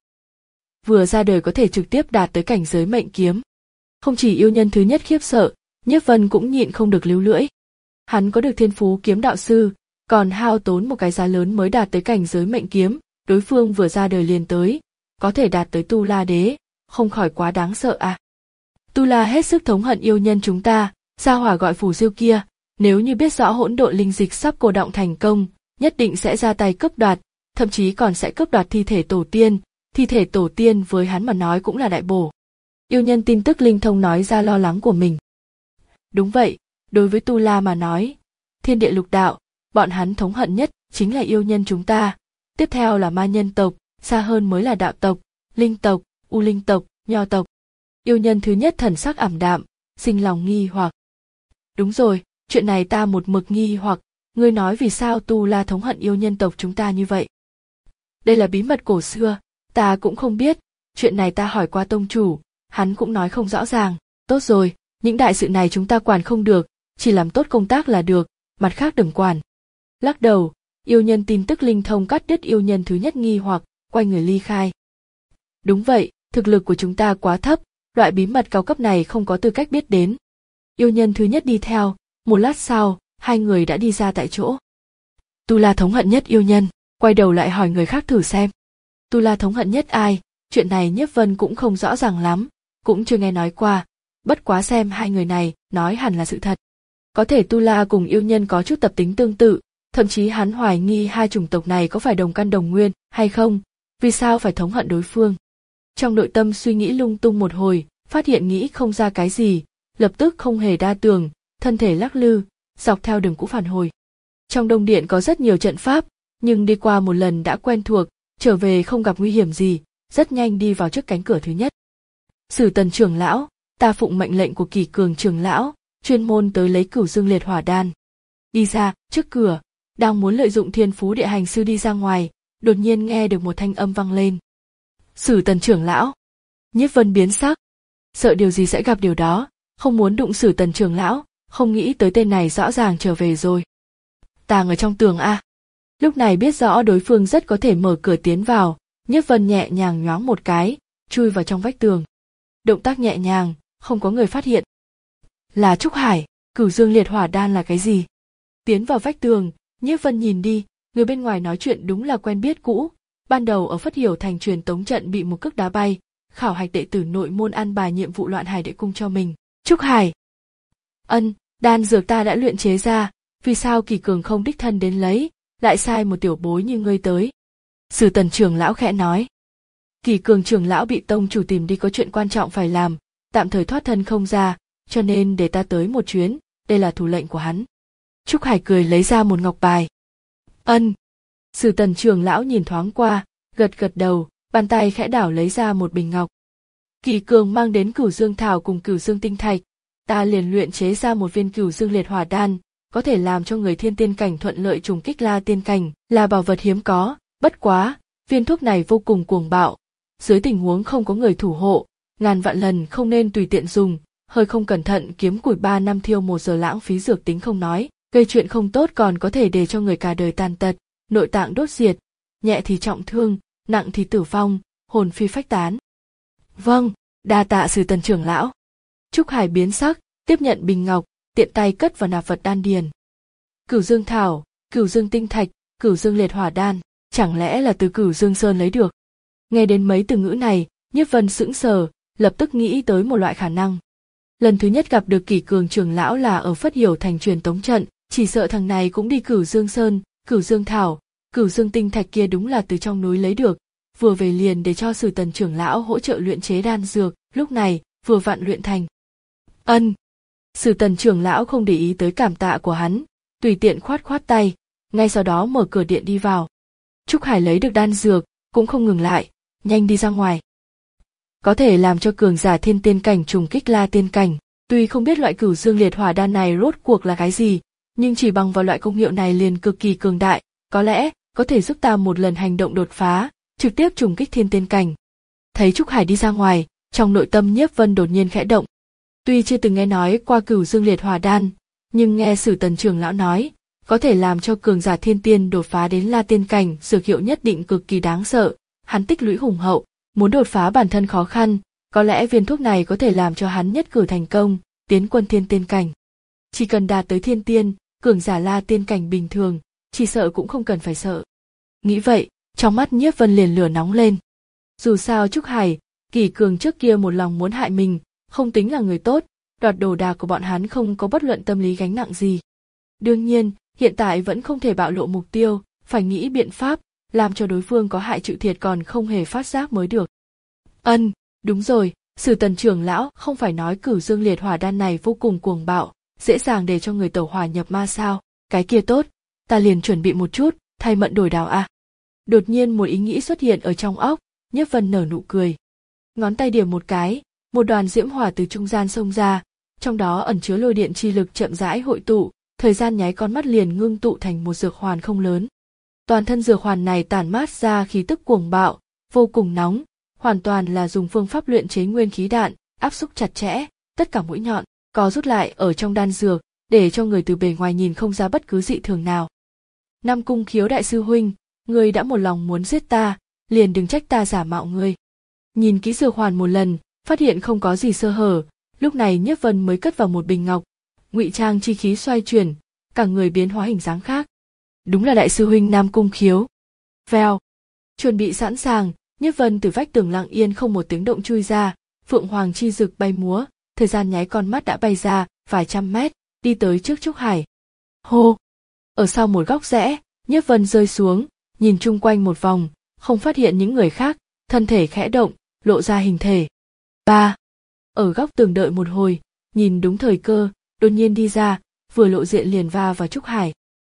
Vừa ra đời có thể trực tiếp đạt tới cảnh giới mệnh kiếm. Không chỉ yêu nhân thứ nhất khiếp sợ, Nhiếp Vân cũng nhịn không được líu lưỡi. Hắn có được thiên phú kiếm đạo sư, còn hao tốn một cái giá lớn mới đạt tới cảnh giới mệnh kiếm, đối phương vừa ra đời liền tới, có thể đạt tới Tu La đế, không khỏi quá đáng sợ à. Tu La hết sức thống hận yêu nhân chúng ta, gia hỏa gọi phù diêu kia, nếu như biết rõ hỗn độn linh dịch sắp cô đọng thành công, nhất định sẽ ra tay cướp đoạt, thậm chí còn sẽ cướp đoạt thi thể tổ tiên, thi thể tổ tiên với hắn mà nói cũng là đại bổ. Yêu nhân tin tức linh thông nói ra lo lắng của mình. Đúng vậy, đối với Tu La mà nói, thiên địa lục đạo, bọn hắn thống hận nhất chính là yêu nhân chúng ta, tiếp theo là ma nhân tộc, xa hơn mới là đạo tộc, linh tộc, u linh tộc, nho tộc. Yêu nhân thứ nhất thần sắc ảm đạm, sinh lòng nghi hoặc. Đúng rồi, chuyện này ta một mực nghi hoặc, ngươi nói vì sao Tu La thống hận yêu nhân tộc chúng ta như vậy? Đây là bí mật cổ xưa, ta cũng không biết, chuyện này ta hỏi qua tông chủ, hắn cũng nói không rõ ràng. Tốt rồi, những đại sự này chúng ta quản không được, chỉ làm tốt công tác là được, mặt khác đừng quản. Lắc đầu, yêu nhân tin tức linh thông cắt đứt yêu nhân thứ nhất nghi hoặc, quay người ly khai. Đúng vậy, thực lực của chúng ta quá thấp, loại bí mật cao cấp này không có tư cách biết đến. Yêu nhân thứ nhất đi theo, một lát sau, hai người đã đi ra tại chỗ. Tu La thống hận nhất yêu nhân, quay đầu lại hỏi người khác thử xem. Tu La thống hận nhất ai, chuyện này Nhiếp Vân cũng không rõ ràng lắm, cũng chưa nghe nói qua, bất quá xem hai người này nói hẳn là sự thật. Có thể Tu La cùng yêu nhân có chút tập tính tương tự, thậm chí hắn hoài nghi hai chủng tộc này có phải đồng căn đồng nguyên hay không, vì sao phải thống hận đối phương. Trong nội tâm suy nghĩ lung tung một hồi, phát hiện nghĩ không ra cái gì, lập tức không hề đa tưởng, thân thể lắc lư, dọc theo đường cũ phản hồi. Trong Đông Điện có rất nhiều trận pháp, nhưng đi qua một lần đã quen thuộc, trở về không gặp nguy hiểm gì, rất nhanh đi vào trước cánh cửa thứ nhất. Sử Tần trưởng lão, ta phụng mệnh lệnh của Kỷ Cường trưởng lão, chuyên môn tới lấy Cửu Dương Liệt Hỏa Đan. Đi ra, trước cửa, đang muốn lợi dụng thiên phú địa hành sư đi ra ngoài, đột nhiên nghe được một thanh âm vang lên. Sử Tần trưởng lão. Nhiếp Vân biến sắc, sợ điều gì sẽ gặp điều đó, không muốn đụng Sử Tần trưởng lão, không nghĩ tới tên này rõ ràng trở về rồi. Tàng ở trong tường a. Lúc này biết rõ đối phương rất có thể mở cửa tiến vào, Nhiếp Vân nhẹ nhàng nhoáng một cái, chui vào trong vách tường. Động tác nhẹ nhàng, không có người phát hiện. Là Trúc Hải, Cửu Dương Liệt Hỏa Đan là cái gì? Tiến vào vách tường, Nhiếp Vân nhìn đi, người bên ngoài nói chuyện đúng là quen biết cũ. Ban đầu ở Phất Hiểu thành truyền tống trận bị một cước đá bay, khảo hạch đệ tử nội môn an bài nhiệm vụ loạn hải đệ cung cho mình. Trúc Hải. Ân, đan dược ta đã luyện chế ra, vì sao Kỷ Cường không đích thân đến lấy, lại sai một tiểu bối như ngươi tới? Sử Tần trưởng lão khẽ nói. Kỷ Cường trưởng lão bị tông chủ tìm đi có chuyện quan trọng phải làm, tạm thời thoát thân không ra, cho nên để ta tới một chuyến, đây là thủ lệnh của hắn. Trúc Hải cười lấy ra một ngọc bài. Ân. Sử Tần trưởng lão nhìn thoáng qua, gật gật đầu, bàn tay khẽ đảo lấy ra một bình ngọc. Kỷ Cường mang đến Cửu Dương thảo cùng Cửu Dương tinh thạch, ta liền luyện chế ra một viên Cửu Dương Liệt Hỏa Đan, có thể làm cho người thiên tiên cảnh thuận lợi trùng kích La tiên cảnh, là bảo vật hiếm có, bất quá, viên thuốc này vô cùng cuồng bạo, dưới tình huống không có người thủ hộ, ngàn vạn lần không nên tùy tiện dùng, hơi không cẩn thận kiếm củi ba năm thiêu một giờ lãng phí dược tính không nói, gây chuyện không tốt còn có thể để cho người cả đời tàn tật, nội tạng đốt diệt, nhẹ thì trọng thương, nặng thì tử vong, hồn phi phách tán. Vâng, đa tạ Sử Tần trưởng lão. Trúc Hải biến sắc, tiếp nhận bình ngọc, tiện tay cất vào nạp vật đan điền. Cửu Dương thảo, Cửu Dương tinh thạch, Cửu Dương Liệt Hỏa Đan, chẳng lẽ là từ Cửu Dương Sơn lấy được? Nghe đến mấy từ ngữ này, Nhiếp Vân sững sờ, lập tức nghĩ tới một loại khả năng. Lần thứ nhất gặp được Kỷ Cường trưởng lão là ở Phất Hiểu thành truyền tống trận, chỉ sợ thằng này cũng đi Cửu Dương Sơn, Cửu Dương thảo, Cửu Dương tinh thạch kia đúng là từ trong núi lấy được, vừa về liền để cho Sử Tần trưởng lão hỗ trợ luyện chế đan dược, lúc này vừa vặn luyện thành. Ân. Sử Tần trưởng lão không để ý tới cảm tạ của hắn, tùy tiện khoát khoát tay, ngay sau đó mở cửa điện đi vào. Trúc Hải lấy được đan dược, cũng không ngừng lại, nhanh đi ra ngoài. Có thể làm cho cường giả thiên tiên cảnh trùng kích La tiên cảnh, tuy không biết loại Cửu Dương Liệt Hỏa Đan này rốt cuộc là cái gì, nhưng chỉ bằng vào loại công hiệu này liền cực kỳ cường đại, có lẽ có thể giúp ta một lần hành động đột phá, trực tiếp trùng kích thiên tiên cảnh. Thấy Trúc Hải đi ra ngoài, trong nội tâm Nhiếp Vân đột nhiên khẽ động. Tuy chưa từng nghe nói qua Cửu Dương Liệt Hỏa Đan, nhưng nghe Sử Tần trưởng lão nói, có thể làm cho cường giả thiên tiên đột phá đến La tiên cảnh, dược hiệu nhất định cực kỳ đáng sợ, hắn tích lũy hùng hậu, muốn đột phá bản thân khó khăn, có lẽ viên thuốc này có thể làm cho hắn nhất cử thành công, tiến quân thiên tiên cảnh. Chỉ cần đạt tới thiên tiên, cường giả La tiên cảnh bình thường, chỉ sợ cũng không cần phải sợ. Nghĩ vậy, trong mắt Nhiếp Vân liền lửa nóng lên. Dù sao Trúc Hải, Kỷ Cường trước kia một lòng muốn hại mình, không tính là người tốt, đoạt đồ đạc của bọn hắn không có bất luận tâm lý gánh nặng gì. Đương nhiên, hiện tại vẫn không thể bạo lộ mục tiêu, phải nghĩ biện pháp, làm cho đối phương có hại chịu thiệt còn không hề phát giác mới được. Ân, đúng rồi, Sử Tần trưởng lão không phải nói Cửu Dương Liệt Hỏa Đan này vô cùng cuồng bạo, dễ dàng để cho người tẩu hỏa nhập ma sao? Cái kia tốt, ta liền chuẩn bị một chút, thay mận đổi đào a. Đột nhiên một ý nghĩ xuất hiện ở trong óc, Nhiếp Vân nở nụ cười. Ngón tay điểm một cái, một đoàn diễm hỏa từ trung gian xông ra, trong đó ẩn chứa lôi điện chi lực chậm rãi hội tụ, thời gian nháy con mắt liền ngưng tụ thành một dược hoàn không lớn. Toàn thân dược hoàn này tản mát ra khí tức cuồng bạo, vô cùng nóng, hoàn toàn là dùng phương pháp luyện chế nguyên khí đạn, áp xúc chặt chẽ, tất cả mũi nhọn có rút lại ở trong đan dược, để cho người từ bề ngoài nhìn không ra bất cứ dị thường nào. Nam Cung Khiếu đại sư huynh, ngươi đã một lòng muốn giết ta, liền đừng trách ta giả mạo ngươi. Nhìn kỹ dược hoàn một lần, phát hiện không có gì sơ hở, lúc này Nhiếp Vân mới cất vào một bình ngọc, ngụy trang chi khí xoay chuyển, cả người biến hóa hình dáng khác. Đúng là đại sư huynh Nam Cung Khiếu. Vèo, chuẩn bị sẵn sàng, Nhiếp Vân từ vách tường lặng yên không một tiếng động chui ra, phượng hoàng chi dực bay múa, thời gian nháy con mắt đã bay ra vài trăm mét, đi tới trước Trúc Hải. Hô! Ở sau một góc rẽ, Nhiếp Vân rơi xuống, nhìn chung quanh một vòng, không phát hiện những người khác, thân thể khẽ động, lộ ra hình thể. Ba! Ở góc tường đợi một hồi, nhìn đúng thời cơ, đột nhiên đi ra, vừa lộ diện liền va vào Trúc Hải.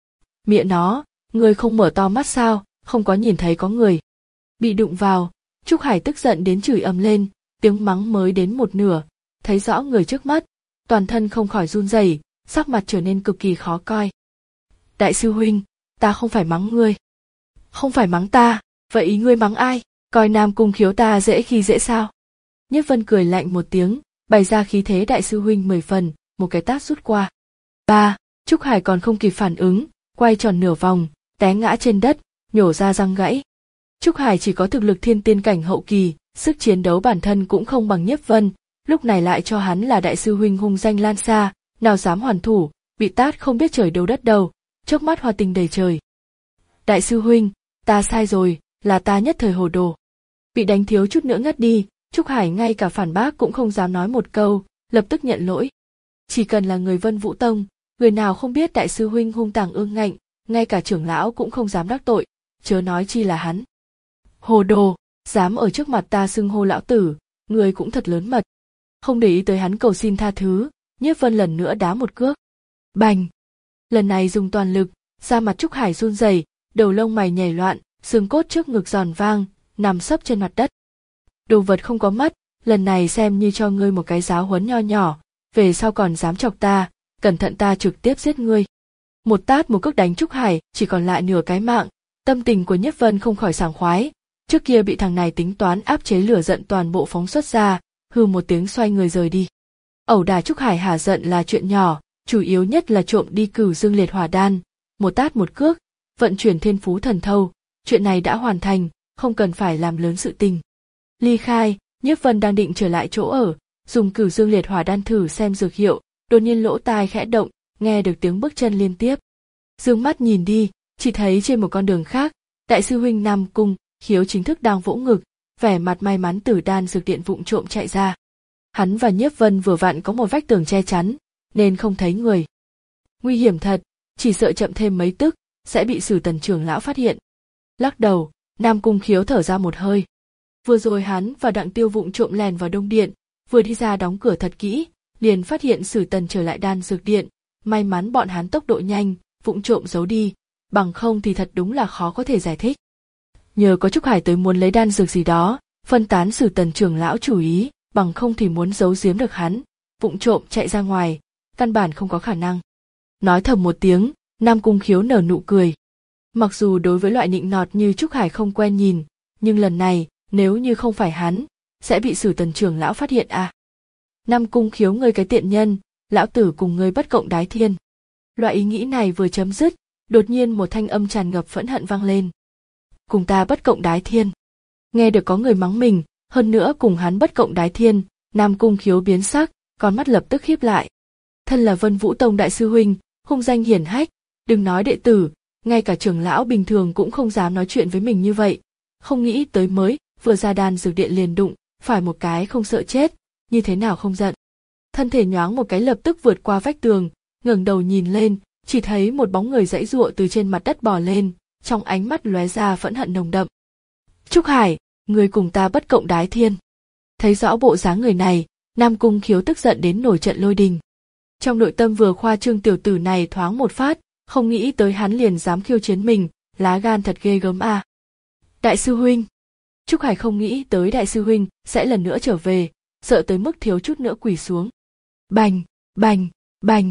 Mẹ nó, người không mở to mắt sao, không có nhìn thấy có người. Bị đụng vào, Trúc Hải tức giận đến chửi ầm lên, tiếng mắng mới đến một nửa, thấy rõ người trước mắt, toàn thân không khỏi run rẩy, sắc mặt trở nên cực kỳ khó coi. Đại sư huynh, ta không phải mắng ngươi. Không phải mắng ta, vậy ý ngươi mắng ai, coi Nam Cung Khiếu ta dễ khi dễ sao? Nhiếp Vân cười lạnh một tiếng, bày ra khí thế đại sư huynh mười phần, một cái tát rút qua. Ba, Trúc Hải còn không kịp phản ứng, quay tròn nửa vòng, té ngã trên đất, nhổ ra răng gãy. Trúc Hải chỉ có thực lực thiên tiên cảnh hậu kỳ, sức chiến đấu bản thân cũng không bằng Nhiếp Vân, lúc này lại cho hắn là đại sư huynh hung danh lan xa, nào dám hoàn thủ, bị tát không biết trời đâu đất đâu, chớp mắt hoa tình đầy trời. Đại sư huynh, ta sai rồi, là ta nhất thời hồ đồ. Bị đánh thiếu chút nữa ngất đi, Trúc Hải ngay cả phản bác cũng không dám nói một câu, lập tức nhận lỗi. Chỉ cần là người Vân Vũ Tông, người nào không biết đại sư huynh hung tàn ương ngạnh, ngay cả trưởng lão cũng không dám đắc tội, chớ nói chi là hắn. Hồ đồ, dám ở trước mặt ta xưng hô lão tử, người cũng thật lớn mật. Không để ý tới hắn cầu xin tha thứ, Nhiếp Vân lần nữa đá một cước. Bành! Lần này dùng toàn lực, da mặt Trúc Hải run rẩy, đầu lông mày nhảy loạn, xương cốt trước ngực giòn vang, nằm sấp trên mặt đất. Đồ vật không có mắt, lần này xem như cho ngươi một cái giáo huấn nho nhỏ, về sau còn dám chọc ta, cẩn thận ta trực tiếp giết ngươi. Một tát một cước đánh Trúc Hải, chỉ còn lại nửa cái mạng, tâm tình của Nhiếp Vân không khỏi sảng khoái. Trước kia bị thằng này tính toán áp chế lửa giận toàn bộ phóng xuất ra, hừ một tiếng xoay người rời đi. Ẩu đả Trúc Hải hả giận là chuyện nhỏ, chủ yếu nhất là trộm đi Cửu Dương Liệt Hỏa Đan, một tát một cước, vận chuyển thiên phú thần thâu, chuyện này đã hoàn thành, không cần phải làm lớn sự tình. Ly khai, Nhiếp Vân đang định trở lại chỗ ở, dùng Cửu Dương Liệt Hỏa Đan thử xem dược hiệu, đột nhiên lỗ tai khẽ động, nghe được tiếng bước chân liên tiếp. Dương mắt nhìn đi, chỉ thấy trên một con đường khác, đại sư huynh Nam Cung Khiếu chính thức đang vỗ ngực, vẻ mặt may mắn từ đan dược điện vụng trộm chạy ra. Hắn và Nhiếp Vân vừa vặn có một vách tường che chắn, nên không thấy người. Nguy hiểm thật, chỉ sợ chậm thêm mấy tức, sẽ bị Sử Tần trưởng lão phát hiện. Lắc đầu, Nam Cung Khiếu thở ra một hơi. Vừa rồi hắn và Đặng Tiêu vụng trộm lèn vào Đông Điện, vừa đi ra đóng cửa thật kỹ, liền phát hiện Sử Tần trở lại đan dược điện, may mắn bọn hắn tốc độ nhanh, vụng trộm giấu đi, bằng không thì thật đúng là khó có thể giải thích. Nhờ có Trúc Hải tới muốn lấy đan dược gì đó, phân tán Sử Tần trưởng lão chủ ý, bằng không thì muốn giấu giếm được hắn, vụng trộm chạy ra ngoài, căn bản không có khả năng. Nói thầm một tiếng, Nam Cung Khiếu nở nụ cười. Mặc dù đối với loại nịnh nọt như Trúc Hải không quen nhìn, nhưng lần này, nếu như không phải hắn, sẽ bị Sử Tần trưởng lão phát hiện à. Nam Cung Khiếu ngươi cái tiện nhân, lão tử cùng ngươi bất cộng đái thiên. Loại ý nghĩ này vừa chấm dứt, đột nhiên một thanh âm tràn ngập phẫn hận vang lên. Cùng ta bất cộng đái thiên. Nghe được có người mắng mình, hơn nữa cùng hắn bất cộng đái thiên, Nam Cung Khiếu biến sắc, con mắt lập tức híp lại. Thân là Vân Vũ Tông đại sư huynh, hung danh hiển hách, đừng nói đệ tử, ngay cả trưởng lão bình thường cũng không dám nói chuyện với mình như vậy. Không nghĩ tới mới, vừa ra đan dược điện liền đụng, phải một cái không sợ chết, như thế nào không giận. Thân thể nhoáng một cái lập tức vượt qua vách tường, ngẩng đầu nhìn lên, chỉ thấy một bóng người giãy giụa từ trên mặt đất bò lên, trong ánh mắt lóe ra phẫn hận nồng đậm. Trúc Hải, người cùng ta bất cộng đái thiên. Thấy rõ bộ dáng người này, Nam Cung Khiếu tức giận đến nổi trận lôi đình. Trong nội tâm vừa khoa trương tiểu tử này thoáng một phát, không nghĩ tới hắn liền dám khiêu chiến mình, lá gan thật ghê gớm à. Đại sư huynh. Trúc Hải không nghĩ tới đại sư huynh sẽ lần nữa trở về, sợ tới mức thiếu chút nữa quỳ xuống. Bành, bành, bành.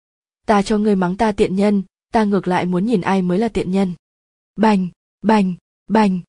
Ta cho ngươi mắng ta tiện nhân, ta ngược lại muốn nhìn ai mới là tiện nhân. Bành, bành, bành.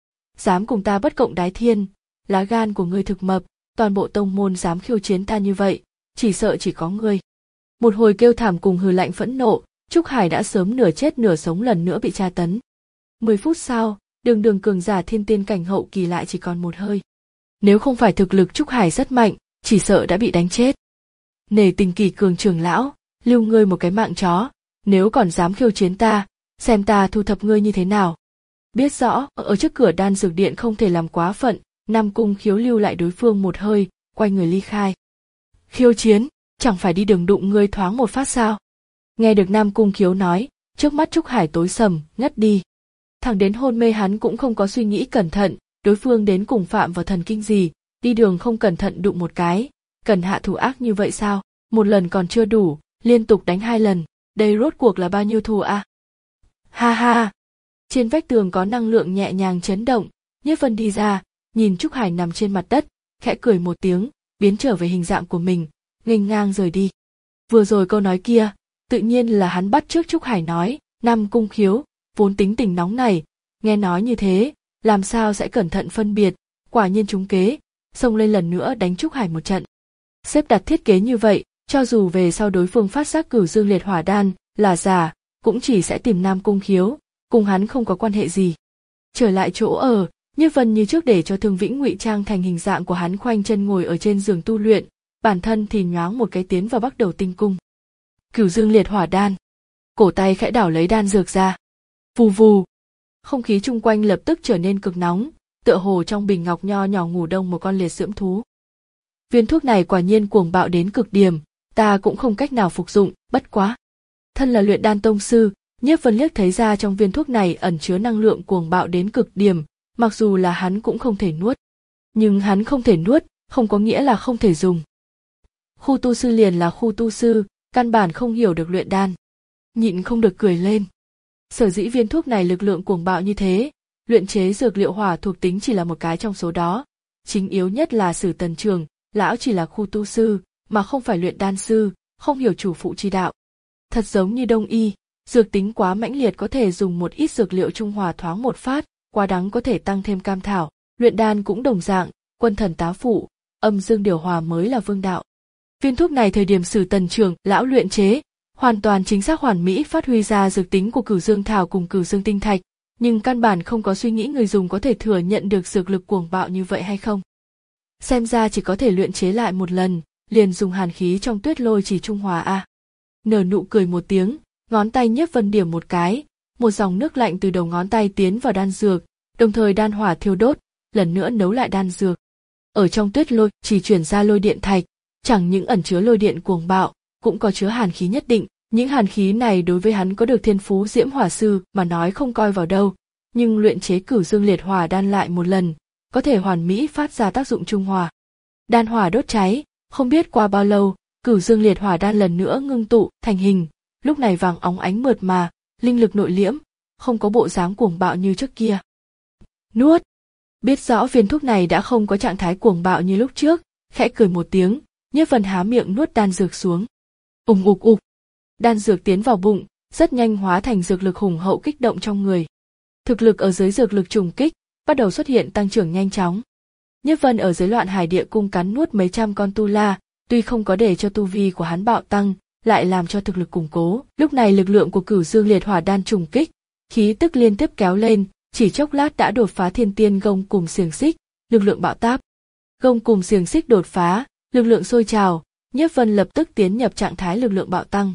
Dám cùng ta bất cộng đái thiên, lá gan của ngươi thực mập, toàn bộ tông môn dám khiêu chiến ta như vậy, chỉ sợ chỉ có ngươi. Một hồi kêu thảm cùng hừ lạnh phẫn nộ, Trúc Hải đã sớm nửa chết nửa sống lần nữa bị tra tấn. Mười phút sau, đường đường cường giả thiên tiên cảnh hậu kỳ lại chỉ còn một hơi. Nếu không phải thực lực Trúc Hải rất mạnh, chỉ sợ đã bị đánh chết. Nể tình Kỷ Cường trưởng lão, lưu ngươi một cái mạng chó, nếu còn dám khiêu chiến ta, xem ta thu thập ngươi như thế nào. Biết rõ, ở trước cửa đan dược điện không thể làm quá phận, Nam Cung Khiếu lưu lại đối phương một hơi, quay người ly khai. Khiêu chiến, chẳng phải đi đường đụng ngươi thoáng một phát sao? Nghe được Nam Cung Khiếu nói, trước mắt Trúc Hải tối sầm, ngất đi. Thẳng đến hôn mê hắn cũng không có suy nghĩ cẩn thận, đối phương đến cùng phạm vào thần kinh gì, đi đường không cẩn thận đụng một cái, cần hạ thủ ác như vậy sao? Một lần còn chưa đủ, liên tục đánh hai lần, đây rốt cuộc là bao nhiêu thù à? Ha ha! Trên vách tường có năng lượng nhẹ nhàng chấn động, Nhiếp Vân đi ra, nhìn Trúc Hải nằm trên mặt đất, khẽ cười một tiếng, biến trở về hình dạng của mình, nghênh ngang rời đi. Vừa rồi câu nói kia, tự nhiên là hắn bắt chước Trúc Hải nói, Nam Cung Khiếu, vốn tính tình nóng này, nghe nói như thế, làm sao sẽ cẩn thận phân biệt, quả nhiên trúng kế, xông lên lần nữa đánh Trúc Hải một trận. Xếp đặt thiết kế như vậy, cho dù về sau đối phương phát giác Cửu Dương Liệt Hỏa Đan là giả, cũng chỉ sẽ tìm Nam Cung Khiếu, cùng hắn không có quan hệ gì. Trở lại chỗ ở, Nhiếp Vân như trước để cho Thương Vĩnh ngụy trang thành hình dạng của hắn, khoanh chân ngồi ở trên giường tu luyện, bản thân thì nhoáng một cái tiến vào Bắc Đầu Tinh Cung. Cửu Dương Liệt Hỏa Đan, cổ tay khẽ đảo lấy đan dược ra. Vù vù, không khí chung quanh lập tức trở nên cực nóng, tựa hồ trong bình ngọc nho nhỏ ngủ đông một con liệt dưỡng thú. Viên thuốc này quả nhiên cuồng bạo đến cực điểm, ta cũng không cách nào phục dụng, bất quá. Thân là luyện đan tông sư, Nhiếp Vân liếc thấy ra trong viên thuốc này ẩn chứa năng lượng cuồng bạo đến cực điểm, mặc dù là hắn cũng không thể nuốt. Nhưng hắn không thể nuốt, không có nghĩa là không thể dùng. Khu tu sư liền là khu tu sư, căn bản không hiểu được luyện đan. Nhịn không được cười lên. Sở dĩ viên thuốc này lực lượng cuồng bạo như thế, luyện chế dược liệu hỏa thuộc tính chỉ là một cái trong số đó. Chính yếu nhất là Sử Tần Trường, lão chỉ là khu tu sư, mà không phải luyện đan sư, không hiểu chủ phụ chi đạo. Thật giống như Đông y, dược tính quá mãnh liệt có thể dùng một ít dược liệu trung hòa thoáng một phát, quá đắng có thể tăng thêm cam thảo. Luyện đan cũng đồng dạng, quân thần tá phụ, âm dương điều hòa mới là vương đạo. Viên thuốc này thời điểm Sử Tần Trường lão luyện chế, hoàn toàn chính xác hoàn mỹ phát huy ra dược tính của Cửu Dương thảo cùng Cửu Dương tinh thạch, nhưng căn bản không có suy nghĩ người dùng có thể thừa nhận được dược lực cuồng bạo như vậy hay không. Xem ra chỉ có thể luyện chế lại một lần, liền dùng hàn khí trong tuyết lôi chỉ trung hòa a. À. Nở nụ cười một tiếng, ngón tay Nhiếp Vân điểm một cái, một dòng nước lạnh từ đầu ngón tay tiến vào đan dược, đồng thời đan hỏa thiêu đốt, lần nữa nấu lại đan dược. Ở trong tuyết lôi chỉ chuyển ra lôi điện thạch, chẳng những ẩn chứa lôi điện cuồng bạo, cũng có chứa hàn khí nhất định. Những hàn khí này đối với hắn có được thiên phú diễm hỏa sư mà nói không coi vào đâu, nhưng luyện chế Cửu Dương Liệt Hỏa Đan lại một lần, có thể hoàn mỹ phát ra tác dụng trung hòa. Đan hỏa đốt cháy, không biết qua bao lâu, Cửu Dương Liệt Hỏa Đan lần nữa ngưng tụ thành hình, lúc này vàng óng ánh mượt mà, linh lực nội liễm, không có bộ dáng cuồng bạo như trước kia. Nuốt. Biết rõ viên thuốc này đã không có trạng thái cuồng bạo như lúc trước, khẽ cười một tiếng, Nhiếp Vân há miệng nuốt đan dược xuống. Ùng ục ục. Đan dược tiến vào bụng, rất nhanh hóa thành dược lực hùng hậu kích động trong người. Thực lực ở dưới dược lực trùng kích, bắt đầu xuất hiện tăng trưởng nhanh chóng. Nhiếp Vân ở dưới Loạn Hải Địa Cung cắn nuốt mấy trăm con tu la, tuy không có để cho tu vi của hắn bạo tăng, lại làm cho thực lực củng cố. Lúc này lực lượng của Cửu Dương Liệt Hỏa Đan trùng kích, khí tức liên tiếp kéo lên, chỉ chốc lát đã đột phá thiên tiên gông cùng xiềng xích, lực lượng bạo táp. Gông cùng xiềng xích đột phá, lực lượng sôi trào, Nhiếp Vân lập tức tiến nhập trạng thái lực lượng bạo tăng.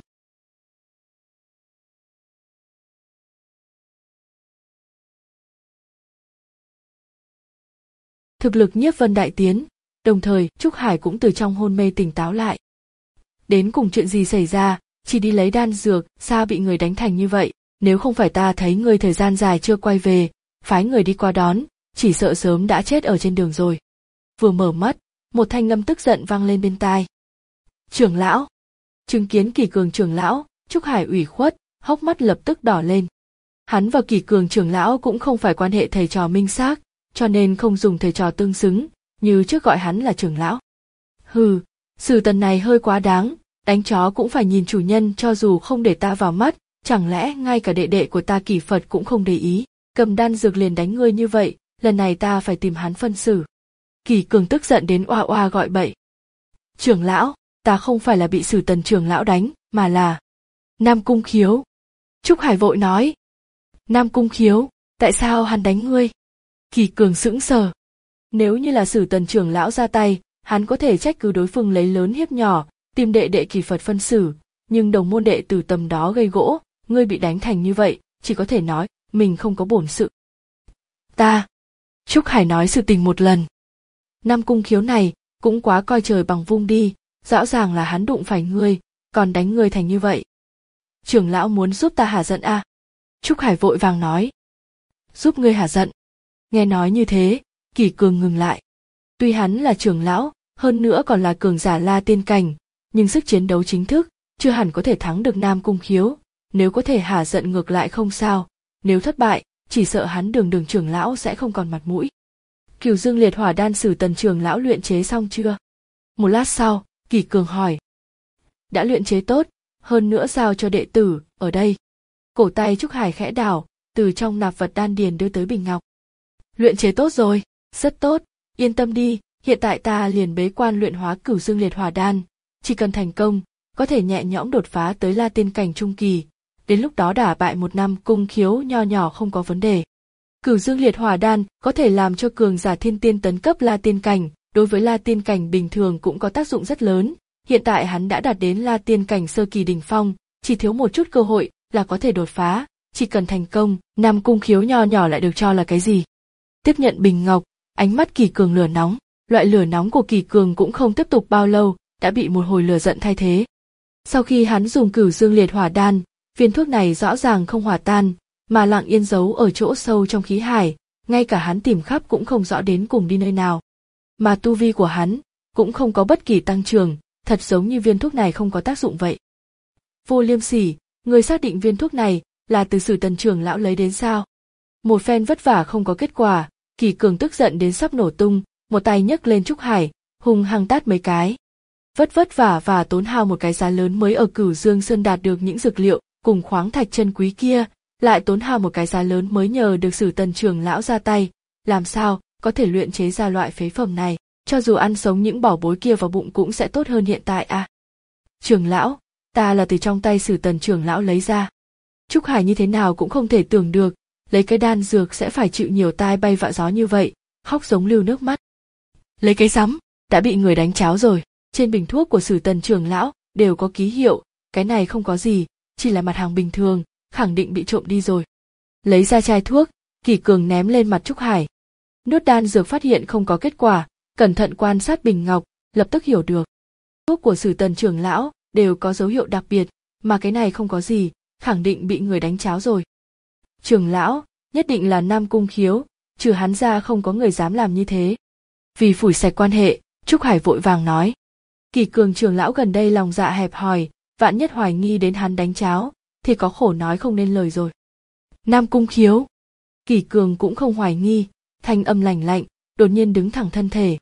Thực lực Nhiếp Vân đại tiến, đồng thời Trúc Hải cũng từ trong hôn mê tỉnh táo lại. Đến cùng chuyện gì xảy ra, chỉ đi lấy đan dược, sao bị người đánh thành như vậy, nếu không phải ta thấy ngươi thời gian dài chưa quay về, phái người đi qua đón, chỉ sợ sớm đã chết ở trên đường rồi. Vừa mở mắt, một thanh âm tức giận vang lên bên tai. Trưởng lão! Chứng kiến Kỷ Cường trưởng lão, Trúc Hải ủy khuất, hốc mắt lập tức đỏ lên. Hắn và Kỷ Cường trưởng lão cũng không phải quan hệ thầy trò minh xác, cho nên không dùng thầy trò tương xứng, như trước gọi hắn là trưởng lão. Hừ, Sử Tần này hơi quá đáng, đánh chó cũng phải nhìn chủ nhân, cho dù không để ta vào mắt, chẳng lẽ ngay cả đệ đệ của ta Kỷ Phật cũng không để ý, cầm đan dược liền đánh ngươi như vậy, lần này ta phải tìm hắn phân xử. Kỷ Cường tức giận đến oa oa gọi bậy. Trưởng lão, ta không phải là bị Sử Tần trưởng lão đánh, mà là Nam Cung Khiếu. Trúc Hải vội nói. Nam Cung Khiếu, tại sao hắn đánh ngươi? Kỷ Cường sững sờ. Nếu như là Sử Tần trưởng lão ra tay, hắn có thể trách cứ đối phương lấy lớn hiếp nhỏ, tìm đệ đệ kỳ Phật phân xử, nhưng đồng môn đệ tử tầm đó gây gỗ, ngươi bị đánh thành như vậy, chỉ có thể nói mình không có bổn sự. Ta, Trúc Hải nói sự tình một lần. Nam Cung Khiếu này cũng quá coi trời bằng vung đi, rõ ràng là hắn đụng phải ngươi, còn đánh ngươi thành như vậy. Trưởng lão muốn giúp ta hả giận à? Trúc Hải vội vàng nói. Giúp ngươi hả giận. Nghe nói như thế, Kỷ Cường ngừng lại. Tuy hắn là trưởng lão, hơn nữa còn là cường giả La Tiên cảnh, nhưng sức chiến đấu chính thức chưa hẳn có thể thắng được Nam Cung Khiếu. Nếu có thể hả giận ngược lại không sao, nếu thất bại, chỉ sợ hắn Đường Đường trưởng lão sẽ không còn mặt mũi. Cửu Dương Liệt Hỏa Đan Sử Tần trưởng lão luyện chế xong chưa? Một lát sau, Kỷ Cường hỏi. Đã luyện chế tốt, hơn nữa giao cho đệ tử ở đây. Cổ tay Trúc Hải khẽ đảo, từ trong nạp vật đan điền đưa tới bình ngọc. Luyện chế tốt rồi, rất tốt, yên tâm đi, hiện tại ta liền bế quan luyện hóa Cửu Dương Liệt Hỏa Đan, chỉ cần thành công, có thể nhẹ nhõm đột phá tới La Tiên cảnh trung kỳ, đến lúc đó đả bại một Nam Cung Khiếu nho nhỏ không có vấn đề. Cửu Dương Liệt Hỏa Đan có thể làm cho cường giả thiên tiên tấn cấp La Tiên cảnh, đối với La Tiên cảnh bình thường cũng có tác dụng rất lớn. Hiện tại hắn đã đạt đến La Tiên cảnh sơ kỳ đỉnh phong, chỉ thiếu một chút cơ hội là có thể đột phá, chỉ cần thành công, Nam Cung Khiếu nho nhỏ lại được cho là cái gì? Tiếp nhận bình ngọc, ánh mắt Kỷ Cường lửa nóng, loại lửa nóng của Kỷ Cường cũng không tiếp tục bao lâu, đã bị một hồi lửa giận thay thế. Sau khi hắn dùng Cửu Dương Liệt Hỏa Đan, viên thuốc này rõ ràng không hòa tan, mà lặng yên giấu ở chỗ sâu trong khí hải, ngay cả hắn tìm khắp cũng không rõ đến cùng đi nơi nào. Mà tu vi của hắn cũng không có bất kỳ tăng trưởng, thật giống như viên thuốc này không có tác dụng vậy. Vô Liêm Sỉ, người xác định viên thuốc này là từ Sử Tần trưởng lão lấy đến sao? Một phen vất vả không có kết quả, Kỷ Cường tức giận đến sắp nổ tung, một tay nhấc lên Trúc Hải, hung hăng tát mấy cái. Vất vất vả và tốn hao một cái giá lớn mới ở Cửu Dương Sơn đạt được những dược liệu cùng khoáng thạch chân quý kia, lại tốn hao một cái giá lớn mới nhờ được Sử Tần trưởng lão ra tay, làm sao có thể luyện chế ra loại phế phẩm này, cho dù ăn sống những bảo bối kia vào bụng cũng sẽ tốt hơn hiện tại à. Trưởng lão, ta là từ trong tay Sử Tần trưởng lão lấy ra. Trúc Hải như thế nào cũng không thể tưởng được, lấy cái đan dược sẽ phải chịu nhiều tai bay vạ gió như vậy, khóc giống lưu nước mắt. Lấy cái rắm, đã bị người đánh cháo rồi, trên bình thuốc của Sử Tần trưởng lão đều có ký hiệu, cái này không có gì, chỉ là mặt hàng bình thường, khẳng định bị trộm đi rồi. Lấy ra chai thuốc, Kỷ Cường ném lên mặt Trúc Hải. Nuốt đan dược phát hiện không có kết quả, cẩn thận quan sát bình ngọc, lập tức hiểu được. Thuốc của Sử Tần trưởng lão đều có dấu hiệu đặc biệt, mà cái này không có gì, khẳng định bị người đánh cháo rồi. Trưởng lão, nhất định là Nam Cung Khiếu, trừ hắn ra không có người dám làm như thế. Vì phủi sạch quan hệ, Trúc Hải vội vàng nói. Kỷ Cường trưởng lão gần đây lòng dạ hẹp hòi, vạn nhất hoài nghi đến hắn đánh cháo, thì có khổ nói không nên lời rồi. Nam Cung Khiếu. Kỷ Cường cũng không hoài nghi, thanh âm lành lạnh, đột nhiên đứng thẳng thân thể.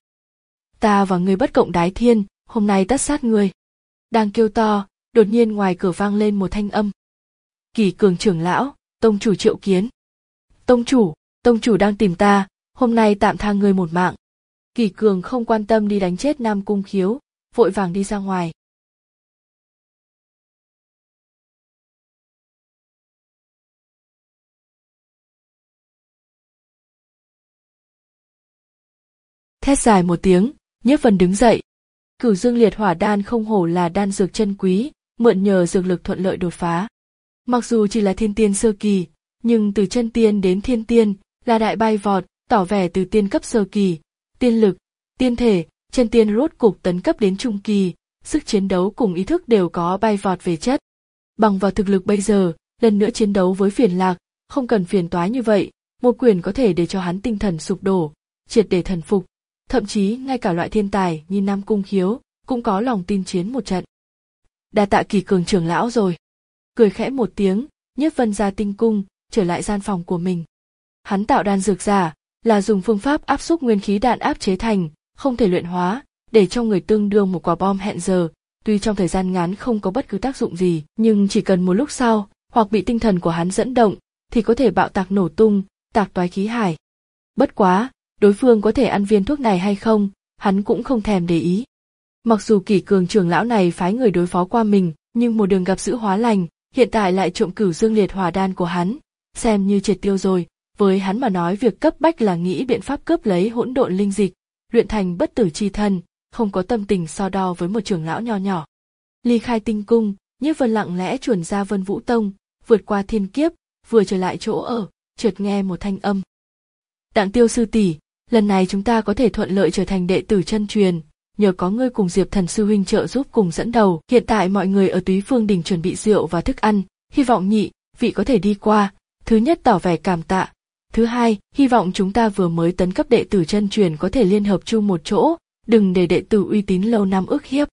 Ta và ngươi bất cộng đái thiên, hôm nay tất sát ngươi. Đang kêu to, đột nhiên ngoài cửa vang lên một thanh âm. Kỷ Cường trưởng lão, tông chủ triệu kiến. Tông chủ, tông chủ đang tìm ta, hôm nay tạm tha ngươi một mạng. Kỷ Cường không quan tâm đi đánh chết Nam Cung Khiếu, vội vàng đi ra ngoài. Thét dài một tiếng, Nhiếp Vân đứng dậy. Cửu Dương Liệt Hỏa Đan không hổ là đan dược chân quý, mượn nhờ dược lực thuận lợi đột phá. Mặc dù chỉ là thiên tiên sơ kỳ, nhưng từ chân tiên đến thiên tiên là đại bay vọt, tỏ vẻ từ tiên cấp sơ kỳ, tiên lực, tiên thể, chân tiên rốt cục tấn cấp đến trung kỳ, sức chiến đấu cùng ý thức đều có bay vọt về chất. Bằng vào thực lực bây giờ, lần nữa chiến đấu với Phiền Lạc, không cần phiền toái như vậy, một quyền có thể để cho hắn tinh thần sụp đổ, triệt để thần phục. Thậm chí ngay cả loại thiên tài như Nam Cung Khiếu cũng có lòng tin chiến một trận. Đa tạ Kỷ Cường trưởng lão rồi. Cười khẽ một tiếng, Nhiếp Vân ra tinh cung, trở lại gian phòng của mình. Hắn tạo đan dược giả, là dùng phương pháp áp xúc nguyên khí đạn áp chế thành, không thể luyện hóa, để cho người tương đương một quả bom hẹn giờ. Tuy trong thời gian ngắn không có bất cứ tác dụng gì, nhưng chỉ cần một lúc sau, hoặc bị tinh thần của hắn dẫn động, thì có thể bạo tạc nổ tung, tạc toái khí hải. Bất quá, đối phương có thể ăn viên thuốc này hay không, hắn cũng không thèm để ý. Mặc dù Kỷ Cường trưởng lão này phái người đối phó qua mình, nhưng một đường gặp dữ hóa lành, hiện tại lại trộm Cửu Dương Liệt Hỏa Đan của hắn, xem như triệt tiêu rồi, Với hắn mà nói việc cấp bách là nghĩ biện pháp cướp lấy hỗn độn linh dịch, luyện thành bất tử chi thân, không có tâm tình so đo với một trưởng lão nho nhỏ. Ly khai tinh cung, Nhiếp Vân lặng lẽ chuồn ra Vân Vũ Tông, vượt qua thiên kiếp, vừa trở lại chỗ ở, chợt nghe một thanh âm. Đặng Tiêu sư tỷ, lần này chúng ta có thể thuận lợi trở thành đệ tử chân truyền, nhờ có ngươi cùng Diệp Thần sư huynh trợ giúp cùng dẫn đầu. Hiện tại mọi người ở Túy Phương Đình chuẩn bị rượu và thức ăn, hy vọng nhị vị có thể đi qua, thứ nhất tỏ vẻ cảm tạ, thứ hai, hy vọng chúng ta vừa mới tấn cấp đệ tử chân truyền có thể liên hợp chung một chỗ, đừng để đệ tử uy tín lâu năm ức hiếp.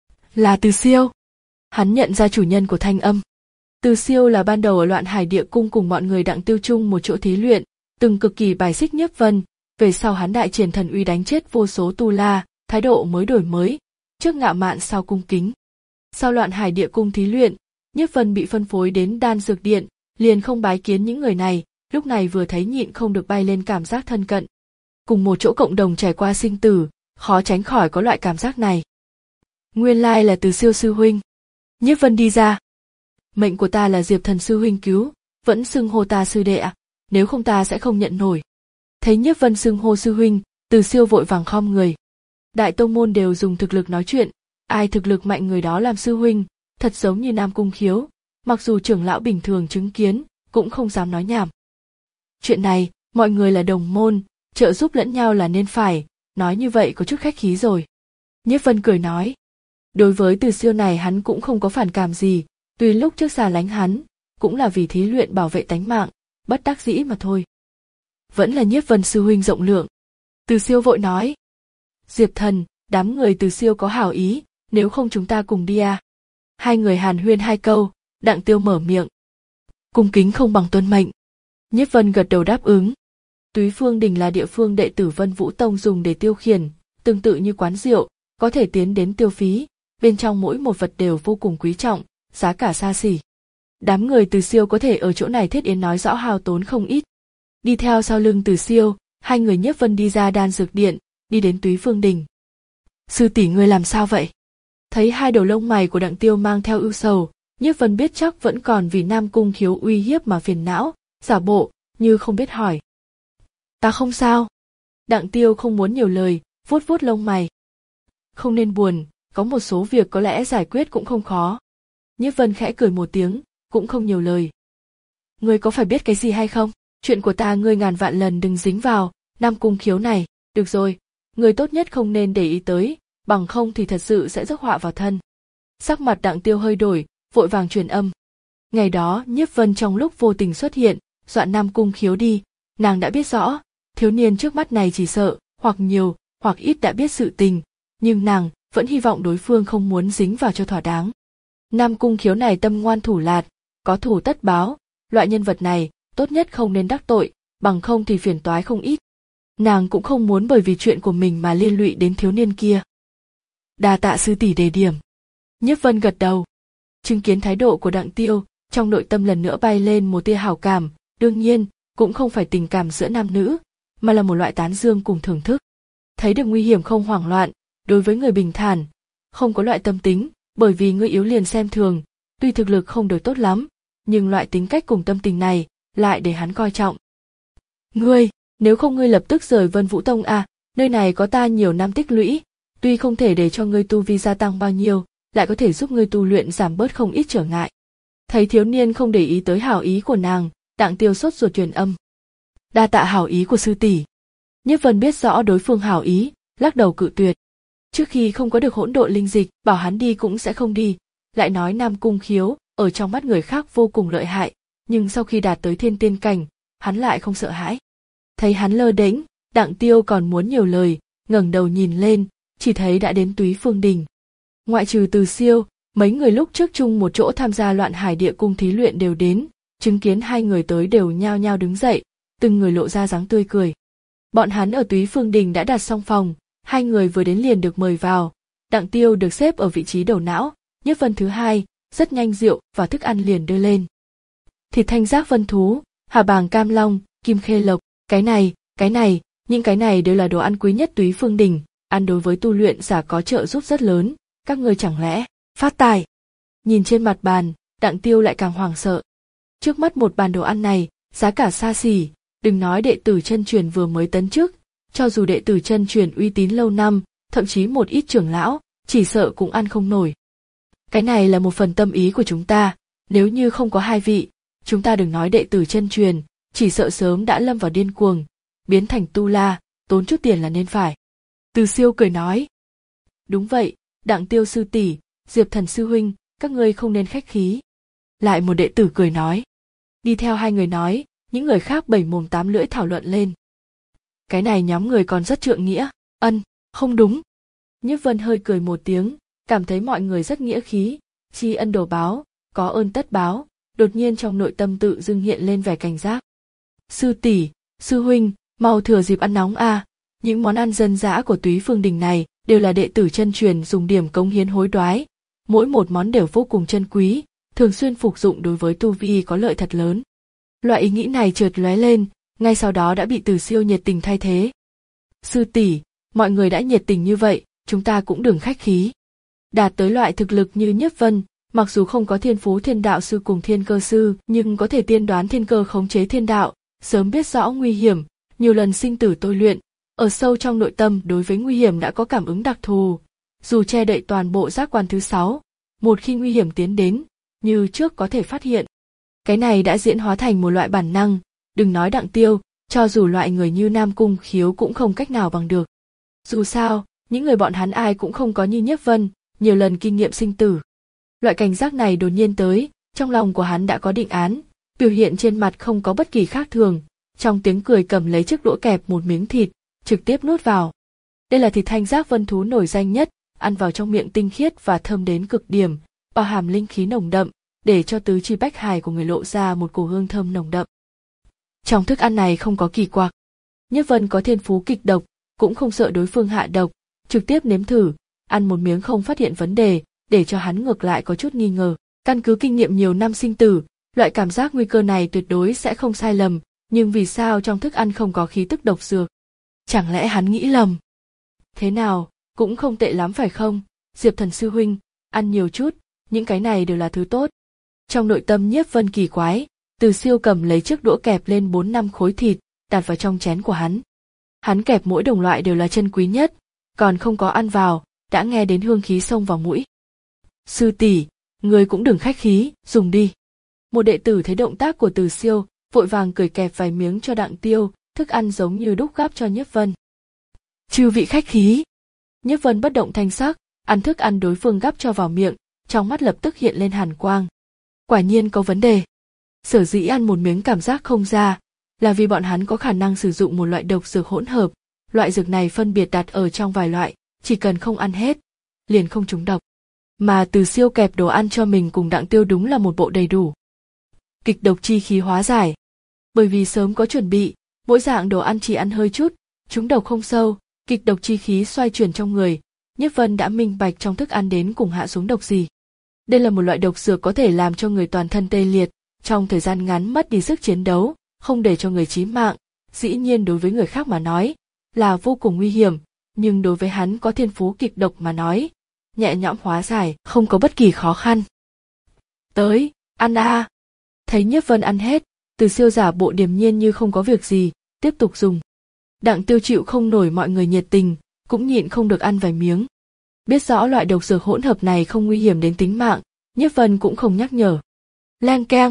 Là Từ Siêu. Hắn nhận ra chủ nhân của thanh âm. Từ Siêu là ban đầu ở Loạn Hải Địa Cung cùng mọi người Đặng Tiêu chung một chỗ thí luyện, từng cực kỳ bài xích Nhiếp Vân, về sau hắn đại triển thần uy đánh chết vô số tu la, thái độ mới đổi mới, trước ngạo mạn sau cung kính. Sau Loạn Hải Địa Cung thí luyện, Nhiếp Vân bị phân phối đến Đan Dược Điện, liền không bái kiến những người này, lúc này vừa thấy nhịn không được bay lên cảm giác thân cận. Cùng một chỗ cộng đồng trải qua sinh tử, khó tránh khỏi có loại cảm giác này. Nguyên lai là Từ Siêu sư huynh. Nhiếp Vân đi ra. Mệnh của ta là Diệp Thần sư huynh cứu, vẫn xưng hô ta sư đệ ạ, nếu không ta sẽ không nhận nổi. Thấy Nhiếp Vân xưng hô sư huynh, Từ Siêu vội vàng khom người. Đại tông môn đều dùng thực lực nói chuyện, ai thực lực mạnh người đó làm sư huynh, thật giống như Nam Cung Khiếu, mặc dù trưởng lão bình thường chứng kiến, cũng không dám nói nhảm. Chuyện này, mọi người là đồng môn, trợ giúp lẫn nhau là nên phải, nói như vậy có chút khách khí rồi. Nhiếp Vân cười nói. Đối với Từ Siêu này hắn cũng không có phản cảm gì, tuy lúc trước xa lánh hắn, cũng là vì thí luyện bảo vệ tánh mạng, bất đắc dĩ mà thôi. Vẫn là Nhiếp Vân sư huynh rộng lượng. Từ Siêu vội nói. Diệp Thần, đám người Từ Siêu có hảo ý, nếu không chúng ta cùng đi à. Hai người hàn huyên hai câu, Đặng Tiêu mở miệng. Cung kính không bằng tuân mệnh. Nhiếp Vân gật đầu đáp ứng. Túy Phương Đình là địa phương đệ tử Vân Vũ Tông dùng để tiêu khiển, tương tự như quán rượu, có thể tiến đến tiêu phí, bên trong mỗi một vật đều vô cùng quý trọng, giá cả xa xỉ. Đám người Từ Siêu có thể ở chỗ này thiết yến nói rõ hao tốn không ít. Đi theo sau lưng Từ Siêu, hai người Nhiếp Vân đi ra Đan Dược Điện, đi đến Túy Phương Đình. Sư tỷ ngươi làm sao vậy? Thấy hai đầu lông mày của Đặng Tiêu mang theo ưu sầu, Nhiếp Vân biết chắc vẫn còn vì Nam Cung Khiếu uy hiếp mà phiền não, giả bộ như không biết hỏi. Ta không sao. Đặng Tiêu không muốn nhiều lời, vuốt vuốt lông mày. Không nên buồn, có một số việc có lẽ giải quyết cũng không khó. Nhiếp Vân khẽ cười một tiếng, cũng không nhiều lời. Ngươi có phải biết cái gì hay không? Chuyện của ta ngươi ngàn vạn lần đừng dính vào, Nam Cung Khiếu này, được rồi, ngươi tốt nhất không nên để ý tới, bằng không thì thật sự sẽ rước họa vào thân. Sắc mặt Đặng Tiêu hơi đổi, vội vàng truyền âm. Ngày đó Nhiếp Vân trong lúc vô tình xuất hiện, dọa Nam Cung Khiếu đi, nàng đã biết rõ, thiếu niên trước mắt này chỉ sợ, hoặc nhiều, hoặc ít đã biết sự tình, nhưng nàng vẫn hy vọng đối phương không muốn dính vào cho thỏa đáng. Nam Cung Khiếu này tâm ngoan thủ lạt, có thủ tất báo, loại nhân vật này tốt nhất không nên đắc tội, bằng không thì phiền toái không ít. Nàng cũng không muốn bởi vì chuyện của mình mà liên lụy đến thiếu niên kia. Đa tạ sư tỷ đề điểm. Nhiếp Vân gật đầu. Chứng kiến thái độ của Đặng Tiêu, trong nội tâm lần nữa bay lên một tia hảo cảm, đương nhiên, cũng không phải tình cảm giữa nam nữ, mà là một loại tán dương cùng thưởng thức. Thấy được nguy hiểm không hoảng loạn, đối với người bình thản, không có loại tâm tính, bởi vì ngươi yếu liền xem thường, tuy thực lực không được tốt lắm, nhưng loại tính cách cùng tâm tình này lại để hắn coi trọng. Ngươi, nếu không ngươi lập tức rời Vân Vũ Tông à, nơi này có ta nhiều năm tích lũy, tuy không thể để cho ngươi tu vi gia tăng bao nhiêu, lại có thể giúp ngươi tu luyện giảm bớt không ít trở ngại. Thấy thiếu niên không để ý tới hảo ý của nàng, Đặng Tiêu sốt ruột truyền âm. Đa tạ hảo ý của sư tỷ. Nhiếp Vân biết rõ đối phương hảo ý, lắc đầu cự tuyệt. Trước khi không có được hỗn độn linh dịch, bảo hắn đi cũng sẽ không đi, lại nói Nam Cung Khiếu ở trong mắt người khác vô cùng lợi hại, nhưng sau khi đạt tới thiên tiên cảnh, hắn lại không sợ hãi. Thấy hắn lơ đễnh, Đặng Tiêu còn muốn nhiều lời, ngẩng đầu nhìn lên, chỉ thấy đã đến Túy Phương Đình. Ngoại trừ Từ Siêu, mấy người lúc trước chung một chỗ tham gia Loạn Hải Địa Cung thí luyện đều đến, chứng kiến hai người tới đều nhao nhao đứng dậy, từng người lộ ra dáng tươi cười. Bọn hắn ở Túy Phương Đình đã đặt xong phòng, hai người vừa đến liền được mời vào. Đặng Tiêu được xếp ở vị trí đầu não, Nhiếp Vân thứ hai, rất nhanh rượu và thức ăn liền đưa lên. Thịt thanh giác vân thú, hà bàng cam long, kim khê lộc, cái này, cái này, những cái này đều là đồ ăn quý nhất Túy Phương Đình, ăn đối với tu luyện giả có trợ giúp rất lớn, các ngươi chẳng lẽ phát tài? Nhìn trên mặt bàn, Đặng Tiêu lại càng hoảng sợ. Trước mắt một bàn đồ ăn này, giá cả xa xỉ, Đừng nói đệ tử chân truyền vừa mới tấn chức, cho dù đệ tử chân truyền uy tín lâu năm, thậm chí một ít trưởng lão, chỉ sợ cũng ăn không nổi. Cái này là một phần tâm ý của chúng ta, nếu như không có hai vị, chúng ta đừng nói đệ tử chân truyền, chỉ sợ sớm đã lâm vào điên cuồng, biến thành tu la, tốn chút tiền là nên phải. Từ Siêu cười nói. Đúng vậy, Đặng Tiêu sư tỷ, Diệp Thần sư huynh, các ngươi không nên khách khí. Lại một đệ tử cười nói. Đi theo hai người nói, những người khác bảy mồm tám lưỡi thảo luận lên. Cái này nhóm người còn rất trượng nghĩa, ân, không đúng. Nhiếp Vân hơi cười một tiếng, cảm thấy mọi người rất nghĩa khí, tri ân đồ báo, có ơn tất báo, đột nhiên trong nội tâm tự dưng hiện lên vẻ cảnh giác. Sư tỷ, sư huynh, mau thừa dịp ăn nóng a, à. Những món ăn dân dã của Túy Phương Đình này đều là đệ tử chân truyền dùng điểm cống hiến hối đoái, mỗi một món đều vô cùng chân quý, thường xuyên phục dụng đối với tu vi có lợi thật lớn. Loại ý nghĩ này chợt lóe lên, ngay sau đó đã bị Từ Siêu nhiệt tình thay thế. Sư tỷ, mọi người đã nhiệt tình như vậy, chúng ta cũng đừng khách khí. Đạt tới loại thực lực như Nhiếp Vân, mặc dù không có thiên phú thiên đạo sư cùng thiên cơ sư, nhưng có thể tiên đoán thiên cơ khống chế thiên đạo, sớm biết rõ nguy hiểm, nhiều lần sinh tử tôi luyện, ở sâu trong nội tâm đối với nguy hiểm đã có cảm ứng đặc thù, dù che đậy toàn bộ giác quan thứ sáu, một khi nguy hiểm tiến đến, như trước có thể phát hiện. Cái này đã diễn hóa thành một loại bản năng, đừng nói Đặng Tiêu, cho dù loại người như Nam Cung Khiếu cũng không cách nào bằng được. Dù sao, những người bọn hắn ai cũng không có như Nhiếp Vân, nhiều lần kinh nghiệm sinh tử. Loại cảnh giác này đột nhiên tới, trong lòng của hắn đã có định án, biểu hiện trên mặt không có bất kỳ khác thường, trong tiếng cười cầm lấy chiếc đũa kẹp một miếng thịt, trực tiếp nuốt vào. Đây là thịt thanh giác vân thú nổi danh nhất, ăn vào trong miệng tinh khiết và thơm đến cực điểm, bao hàm linh khí nồng đậm, để cho tứ chi bách hài của người lộ ra một cổ hương thơm nồng đậm. Trong thức ăn này không có kỳ quặc. Nhiếp Vân có thiên phú kịch độc, cũng không sợ đối phương hạ độc, trực tiếp nếm thử, ăn một miếng không phát hiện vấn đề, để cho hắn ngược lại có chút nghi ngờ. Căn cứ kinh nghiệm nhiều năm sinh tử, loại cảm giác nguy cơ này tuyệt đối sẽ không sai lầm, nhưng vì sao trong thức ăn không có khí tức độc dược? Chẳng lẽ hắn nghĩ lầm? Thế nào, cũng không tệ lắm phải không, Diệp Thần sư huynh, ăn nhiều chút, những cái này đều là thứ tốt. Trong nội tâm Nhiếp Vân kỳ quái, Từ Siêu cầm lấy chiếc đũa kẹp lên bốn năm khối thịt, đặt vào trong chén của hắn. Hắn kẹp mỗi đồng loại đều là chân quý nhất, còn không có ăn vào, đã nghe đến hương khí xông vào mũi. Sư tỷ, người cũng đừng khách khí, dùng đi. Một đệ tử thấy động tác của Từ Siêu, vội vàng cười kẹp vài miếng cho Đặng Tiêu, thức ăn giống như đúc gắp cho Nhiếp Vân. Chư vị khách khí. Nhiếp Vân bất động thanh sắc, ăn thức ăn đối phương gắp cho vào miệng, trong mắt lập tức hiện lên hàn quang. Quả nhiên có vấn đề. Sở dĩ ăn một miếng cảm giác không ra, là vì bọn hắn có khả năng sử dụng một loại độc dược hỗn hợp, loại dược này phân biệt đặt ở trong vài loại, chỉ cần không ăn hết, liền không trúng độc. Mà Từ Siêu kẹp đồ ăn cho mình cùng Đặng Tiêu đúng là một bộ đầy đủ. Kịch độc chi khí hóa giải. Bởi vì sớm có chuẩn bị, mỗi dạng đồ ăn chỉ ăn hơi chút, trúng độc không sâu, kịch độc chi khí xoay chuyển trong người, Nhiếp Vân đã minh bạch trong thức ăn đến cùng hạ xuống độc gì. Đây là một loại độc dược có thể làm cho người toàn thân tê liệt, trong thời gian ngắn mất đi sức chiến đấu, không để cho người chí mạng, dĩ nhiên đối với người khác mà nói, là vô cùng nguy hiểm, nhưng đối với hắn có thiên phú kịch độc mà nói, nhẹ nhõm hóa giải, không có bất kỳ khó khăn. Tới, ăn a. À. Thấy Nhiếp Vân ăn hết, Từ Siêu giả bộ điềm nhiên như không có việc gì, tiếp tục dùng. Đặng Tiêu chịu không nổi mọi người nhiệt tình, cũng nhịn không được ăn vài miếng. Biết rõ loại độc dược hỗn hợp này không nguy hiểm đến tính mạng, Nhiếp Vân cũng không nhắc nhở. Leng keng.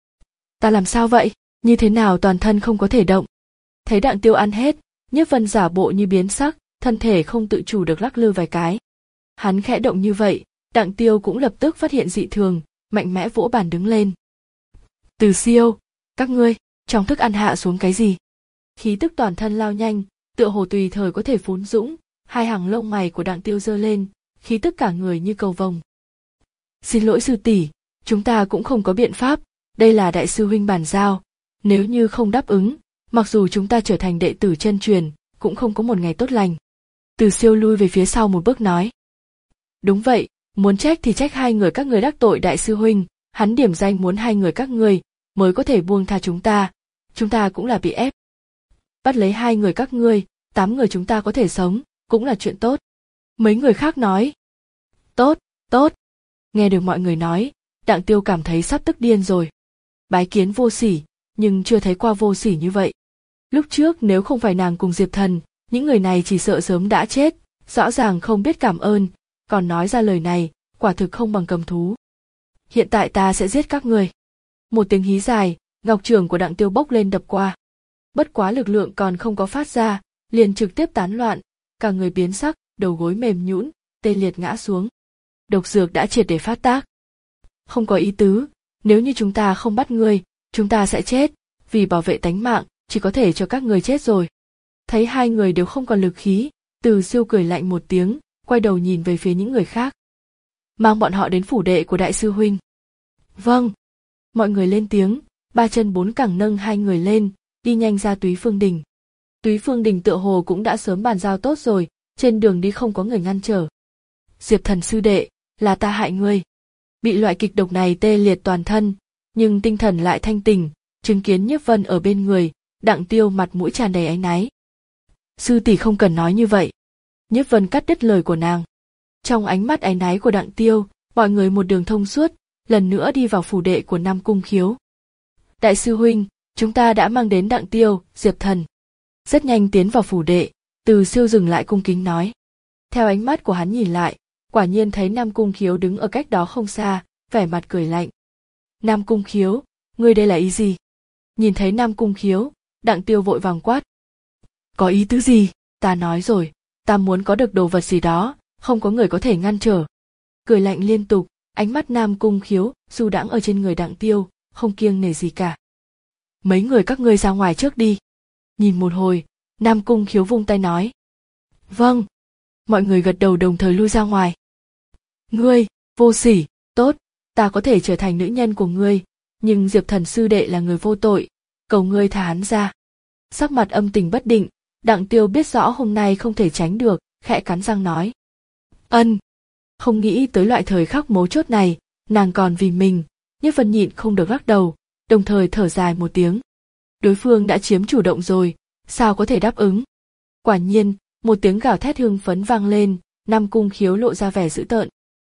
Ta làm sao vậy? Như thế nào toàn thân không có thể động? Thấy Đặng Tiêu ăn hết, Nhiếp Vân giả bộ như biến sắc, thân thể không tự chủ được lắc lư vài cái. Hắn khẽ động như vậy, Đặng Tiêu cũng lập tức phát hiện dị thường, mạnh mẽ vỗ bàn đứng lên. Từ Siêu, các ngươi, trong thức ăn hạ xuống cái gì? Khí tức toàn thân lao nhanh, tựa hồ tùy thời có thể phún dũng, hai hàng lông mày của Đặng Tiêu giơ lên, khí tức cả người như cầu vồng. Xin lỗi sư tỷ, chúng ta cũng không có biện pháp, đây là đại sư huynh bàn giao, nếu như không đáp ứng, mặc dù chúng ta trở thành đệ tử chân truyền, cũng không có một ngày tốt lành. Từ Siêu lui về phía sau một bước nói. Đúng vậy, muốn trách thì trách hai người các người đắc tội đại sư huynh, hắn điểm danh muốn hai người các ngươi mới có thể buông tha chúng ta, chúng ta cũng là bị ép. Bắt lấy hai người các ngươi, tám người chúng ta có thể sống, cũng là chuyện tốt. Mấy người khác nói. Tốt, tốt. Nghe được mọi người nói, Đặng Tiêu cảm thấy sắp tức điên rồi. Bái kiến vô sỉ, nhưng chưa thấy qua vô sỉ như vậy. Lúc trước nếu không phải nàng cùng Diệp Thần, những người này chỉ sợ sớm đã chết, rõ ràng không biết cảm ơn, còn nói ra lời này, quả thực không bằng cầm thú. Hiện tại ta sẽ giết các người. Một tiếng hí dài, ngọc trường của Đặng Tiêu bốc lên đập qua. Bất quá lực lượng còn không có phát ra, liền trực tiếp tán loạn, cả người biến sắc, đầu gối mềm nhũn, tê liệt ngã xuống. Độc dược đã triệt để phát tác. Không có ý tứ, nếu như chúng ta không bắt ngươi, chúng ta sẽ chết, vì bảo vệ tánh mạng, chỉ có thể cho các người chết rồi. Thấy hai người đều không còn lực khí, Từ Siêu cười lạnh một tiếng, quay đầu nhìn về phía những người khác. Mang bọn họ đến phủ đệ của đại sư huynh. Vâng. Mọi người lên tiếng, ba chân bốn cẳng nâng hai người lên, đi nhanh ra Túy Phương Đình. Túy Phương Đình tựa hồ cũng đã sớm bàn giao tốt rồi, trên đường đi không có người ngăn trở. Diệp Thần sư đệ, là ta hại ngươi. Bị loại kịch độc này tê liệt toàn thân, nhưng tinh thần lại thanh tỉnh, chứng kiến Nhiếp Vân ở bên người, Đặng Tiêu mặt mũi tràn đầy áy náy. Sư tỷ không cần nói như vậy. Nhiếp Vân cắt đứt lời của nàng. Trong ánh mắt áy náy của Đặng Tiêu, mọi người một đường thông suốt, lần nữa đi vào phủ đệ của Nam Cung Khiếu. Đại sư huynh, chúng ta đã mang đến Đặng Tiêu, Diệp Thần. Rất nhanh tiến vào phủ đệ, Từ Siêu dừng lại cung kính nói. Theo ánh mắt của hắn nhìn lại, quả nhiên thấy Nam Cung Khiếu đứng ở cách đó không xa, vẻ mặt cười lạnh. Nam Cung Khiếu, ngươi đây là ý gì? Nhìn thấy Nam Cung Khiếu, Đặng Tiêu vội vàng quát. Có ý tứ gì? Ta nói rồi, ta muốn có được đồ vật gì đó, không có người có thể ngăn trở. Cười lạnh liên tục, ánh mắt Nam Cung Khiếu du đãng ở trên người Đặng Tiêu, không kiêng nể gì cả. Mấy người các ngươi ra ngoài trước đi. Nhìn một hồi, Nam Cung Khiếu vung tay nói. Vâng. Mọi người gật đầu đồng thời lui ra ngoài. Ngươi, vô sỉ, tốt, ta có thể trở thành nữ nhân của ngươi, nhưng Diệp Thần sư đệ là người vô tội, cầu ngươi thả hắn ra. Sắc mặt âm tình bất định, Đặng Tiêu biết rõ hôm nay không thể tránh được, khẽ cắn răng nói. Ân. Không nghĩ tới loại thời khắc mấu chốt này, nàng còn vì mình, Nhiếp Vân nhịn không được lắc đầu, đồng thời thở dài một tiếng. Đối phương đã chiếm chủ động rồi, sao có thể đáp ứng? Quả nhiên, một tiếng gào thét hưng phấn vang lên, Nam Cung Khiếu lộ ra vẻ dữ tợn.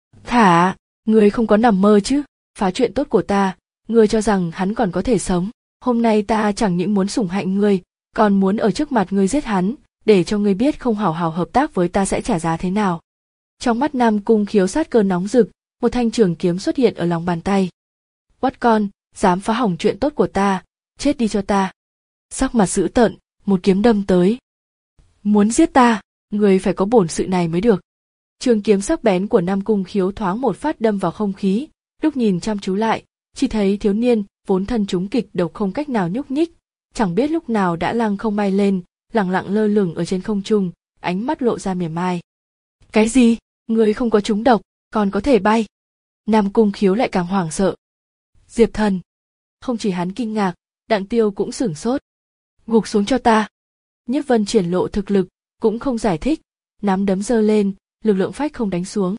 Thả, ngươi không có nằm mơ chứ, phá chuyện tốt của ta, ngươi cho rằng hắn còn có thể sống. Hôm nay ta chẳng những muốn sủng hạnh ngươi, còn muốn ở trước mặt ngươi giết hắn, để cho ngươi biết không hảo hảo hợp tác với ta sẽ trả giá thế nào. Trong mắt Nam Cung Khiếu sát cơ nóng rực, một thanh trường kiếm xuất hiện ở lòng bàn tay. Quát con, dám phá hỏng chuyện tốt của ta, chết đi cho ta. Sắc mặt dữ tợn, một kiếm đâm tới. Muốn giết ta, ngươi phải có bổn sự này mới được. Trường kiếm sắc bén của Nam Cung Khiếu thoáng một phát đâm vào không khí, lúc nhìn chăm chú lại, chỉ thấy thiếu niên vốn thân chúng kịch độc không cách nào nhúc nhích, chẳng biết lúc nào đã lăng không bay lên, lẳng lặng lơ lửng ở trên không trung, ánh mắt lộ ra mỉa mai. Cái gì? Ngươi không có trúng độc, còn có thể bay? Nam Cung Khiếu lại càng hoảng sợ. Diệp Thần. Không chỉ hắn kinh ngạc, Đặng Tiêu cũng sửng sốt. Gục xuống cho ta. Nhiếp Vân triển lộ thực lực, cũng không giải thích, nắm đấm giơ lên, lực lượng phách không đánh xuống.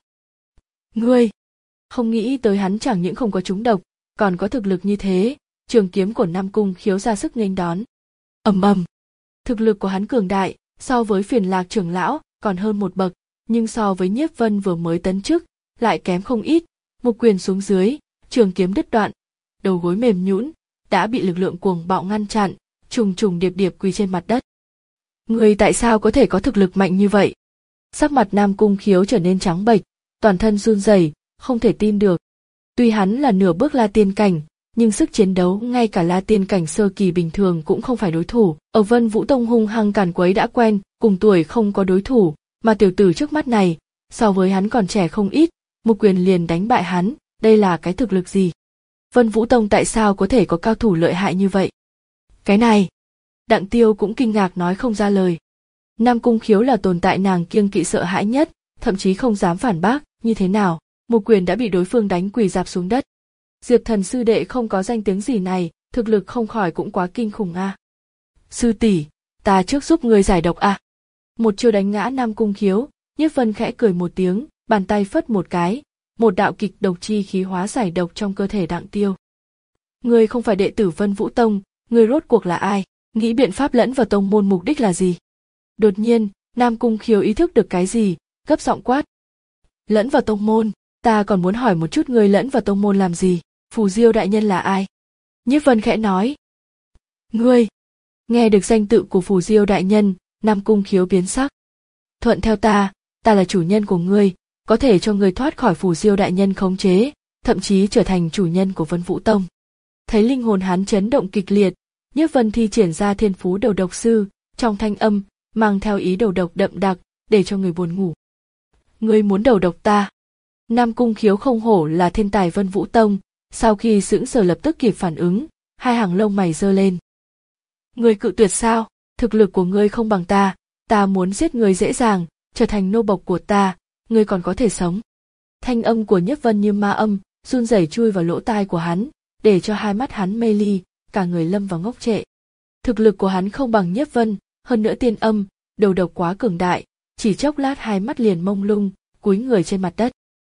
Ngươi. Không nghĩ tới hắn chẳng những không có trúng độc, còn có thực lực như thế, trường kiếm của Nam Cung Khiếu ra sức nghênh đón. Ầm ầm. Thực lực của hắn cường đại, so với Phiền Lạc trưởng lão còn hơn một bậc, nhưng so với Nhiếp Vân vừa mới tấn chức, lại kém không ít, một quyền xuống dưới, trường kiếm đứt đoạn, đầu gối mềm nhũn, đã bị lực lượng cuồng bạo ngăn chặn, trùng trùng điệp điệp quỳ trên mặt đất. Ngươi tại sao có thể có thực lực mạnh như vậy? Sắc mặt Nam Cung Khiếu trở nên trắng bệch, toàn thân run rẩy, không thể tin được. Tuy hắn là nửa bước La Tiên cảnh, nhưng sức chiến đấu ngay cả La Tiên cảnh sơ kỳ bình thường cũng không phải đối thủ. Ở Vân Vũ Tông hung hăng càn quấy đã quen, cùng tuổi không có đối thủ, mà tiểu tử trước mắt này, so với hắn còn trẻ không ít, một quyền liền đánh bại hắn, đây là cái thực lực gì? Vân Vũ Tông tại sao có thể có cao thủ lợi hại như vậy? Cái này, Đặng Tiêu cũng kinh ngạc nói không ra lời. Nam Cung Khiếu là tồn tại nàng kiêng kỵ sợ hãi nhất, thậm chí không dám phản bác, như thế nào, một quyền đã bị đối phương đánh quỳ rạp xuống đất. Diệp Thần sư đệ không có danh tiếng gì này, thực lực không khỏi cũng quá kinh khủng a. À. Sư tỷ, ta trước giúp ngươi giải độc a. À. Một chiêu đánh ngã Nam Cung Khiếu, Nhiếp Vân khẽ cười một tiếng, bàn tay phất một cái, một đạo kịch độc chi khí hóa giải độc trong cơ thể Đặng Tiêu. Ngươi không phải đệ tử Vân Vũ Tông, ngươi rốt cuộc là ai? Nghĩ biện pháp lẫn vào tông môn mục đích là gì? Đột nhiên, Nam Cung Khiếu ý thức được cái gì, gấp giọng quát. Lẫn vào tông môn, ta còn muốn hỏi một chút ngươi lẫn vào tông môn làm gì? Phù Diêu đại nhân là ai? Nhiếp Vân khẽ nói. Ngươi! Nghe được danh tự của Phù Diêu đại nhân, Nam Cung Khiếu biến sắc. Thuận theo ta, ta là chủ nhân của ngươi, có thể cho ngươi thoát khỏi Phù Diêu đại nhân khống chế, thậm chí trở thành chủ nhân của Vân Vũ Tông. Thấy linh hồn hắn chấn động kịch liệt, Nhiếp Vân thi triển ra thiên phú đầu độc sư, trong thanh âm mang theo ý đầu độc đậm đặc, để cho người buồn ngủ. Ngươi muốn đầu độc ta? Nam Cung Khiếu không hổ là thiên tài Vân Vũ Tông, sau khi sững sờ lập tức kịp phản ứng, hai hàng lông mày giơ lên. Ngươi cự tuyệt sao? Thực lực của ngươi không bằng ta, ta muốn giết ngươi dễ dàng, trở thành nô bộc của ta, ngươi còn có thể sống. Thanh âm của Nhiếp Vân như ma âm, run rẩy chui vào lỗ tai của hắn, để cho hai mắt hắn mê ly, cả người lâm vào ngốc trệ. Thực lực của hắn không bằng Nhiếp Vân, hơn nữa tiên âm, đầu độc quá cường đại, chỉ chốc lát hai mắt liền mông lung, cúi người trên mặt đất.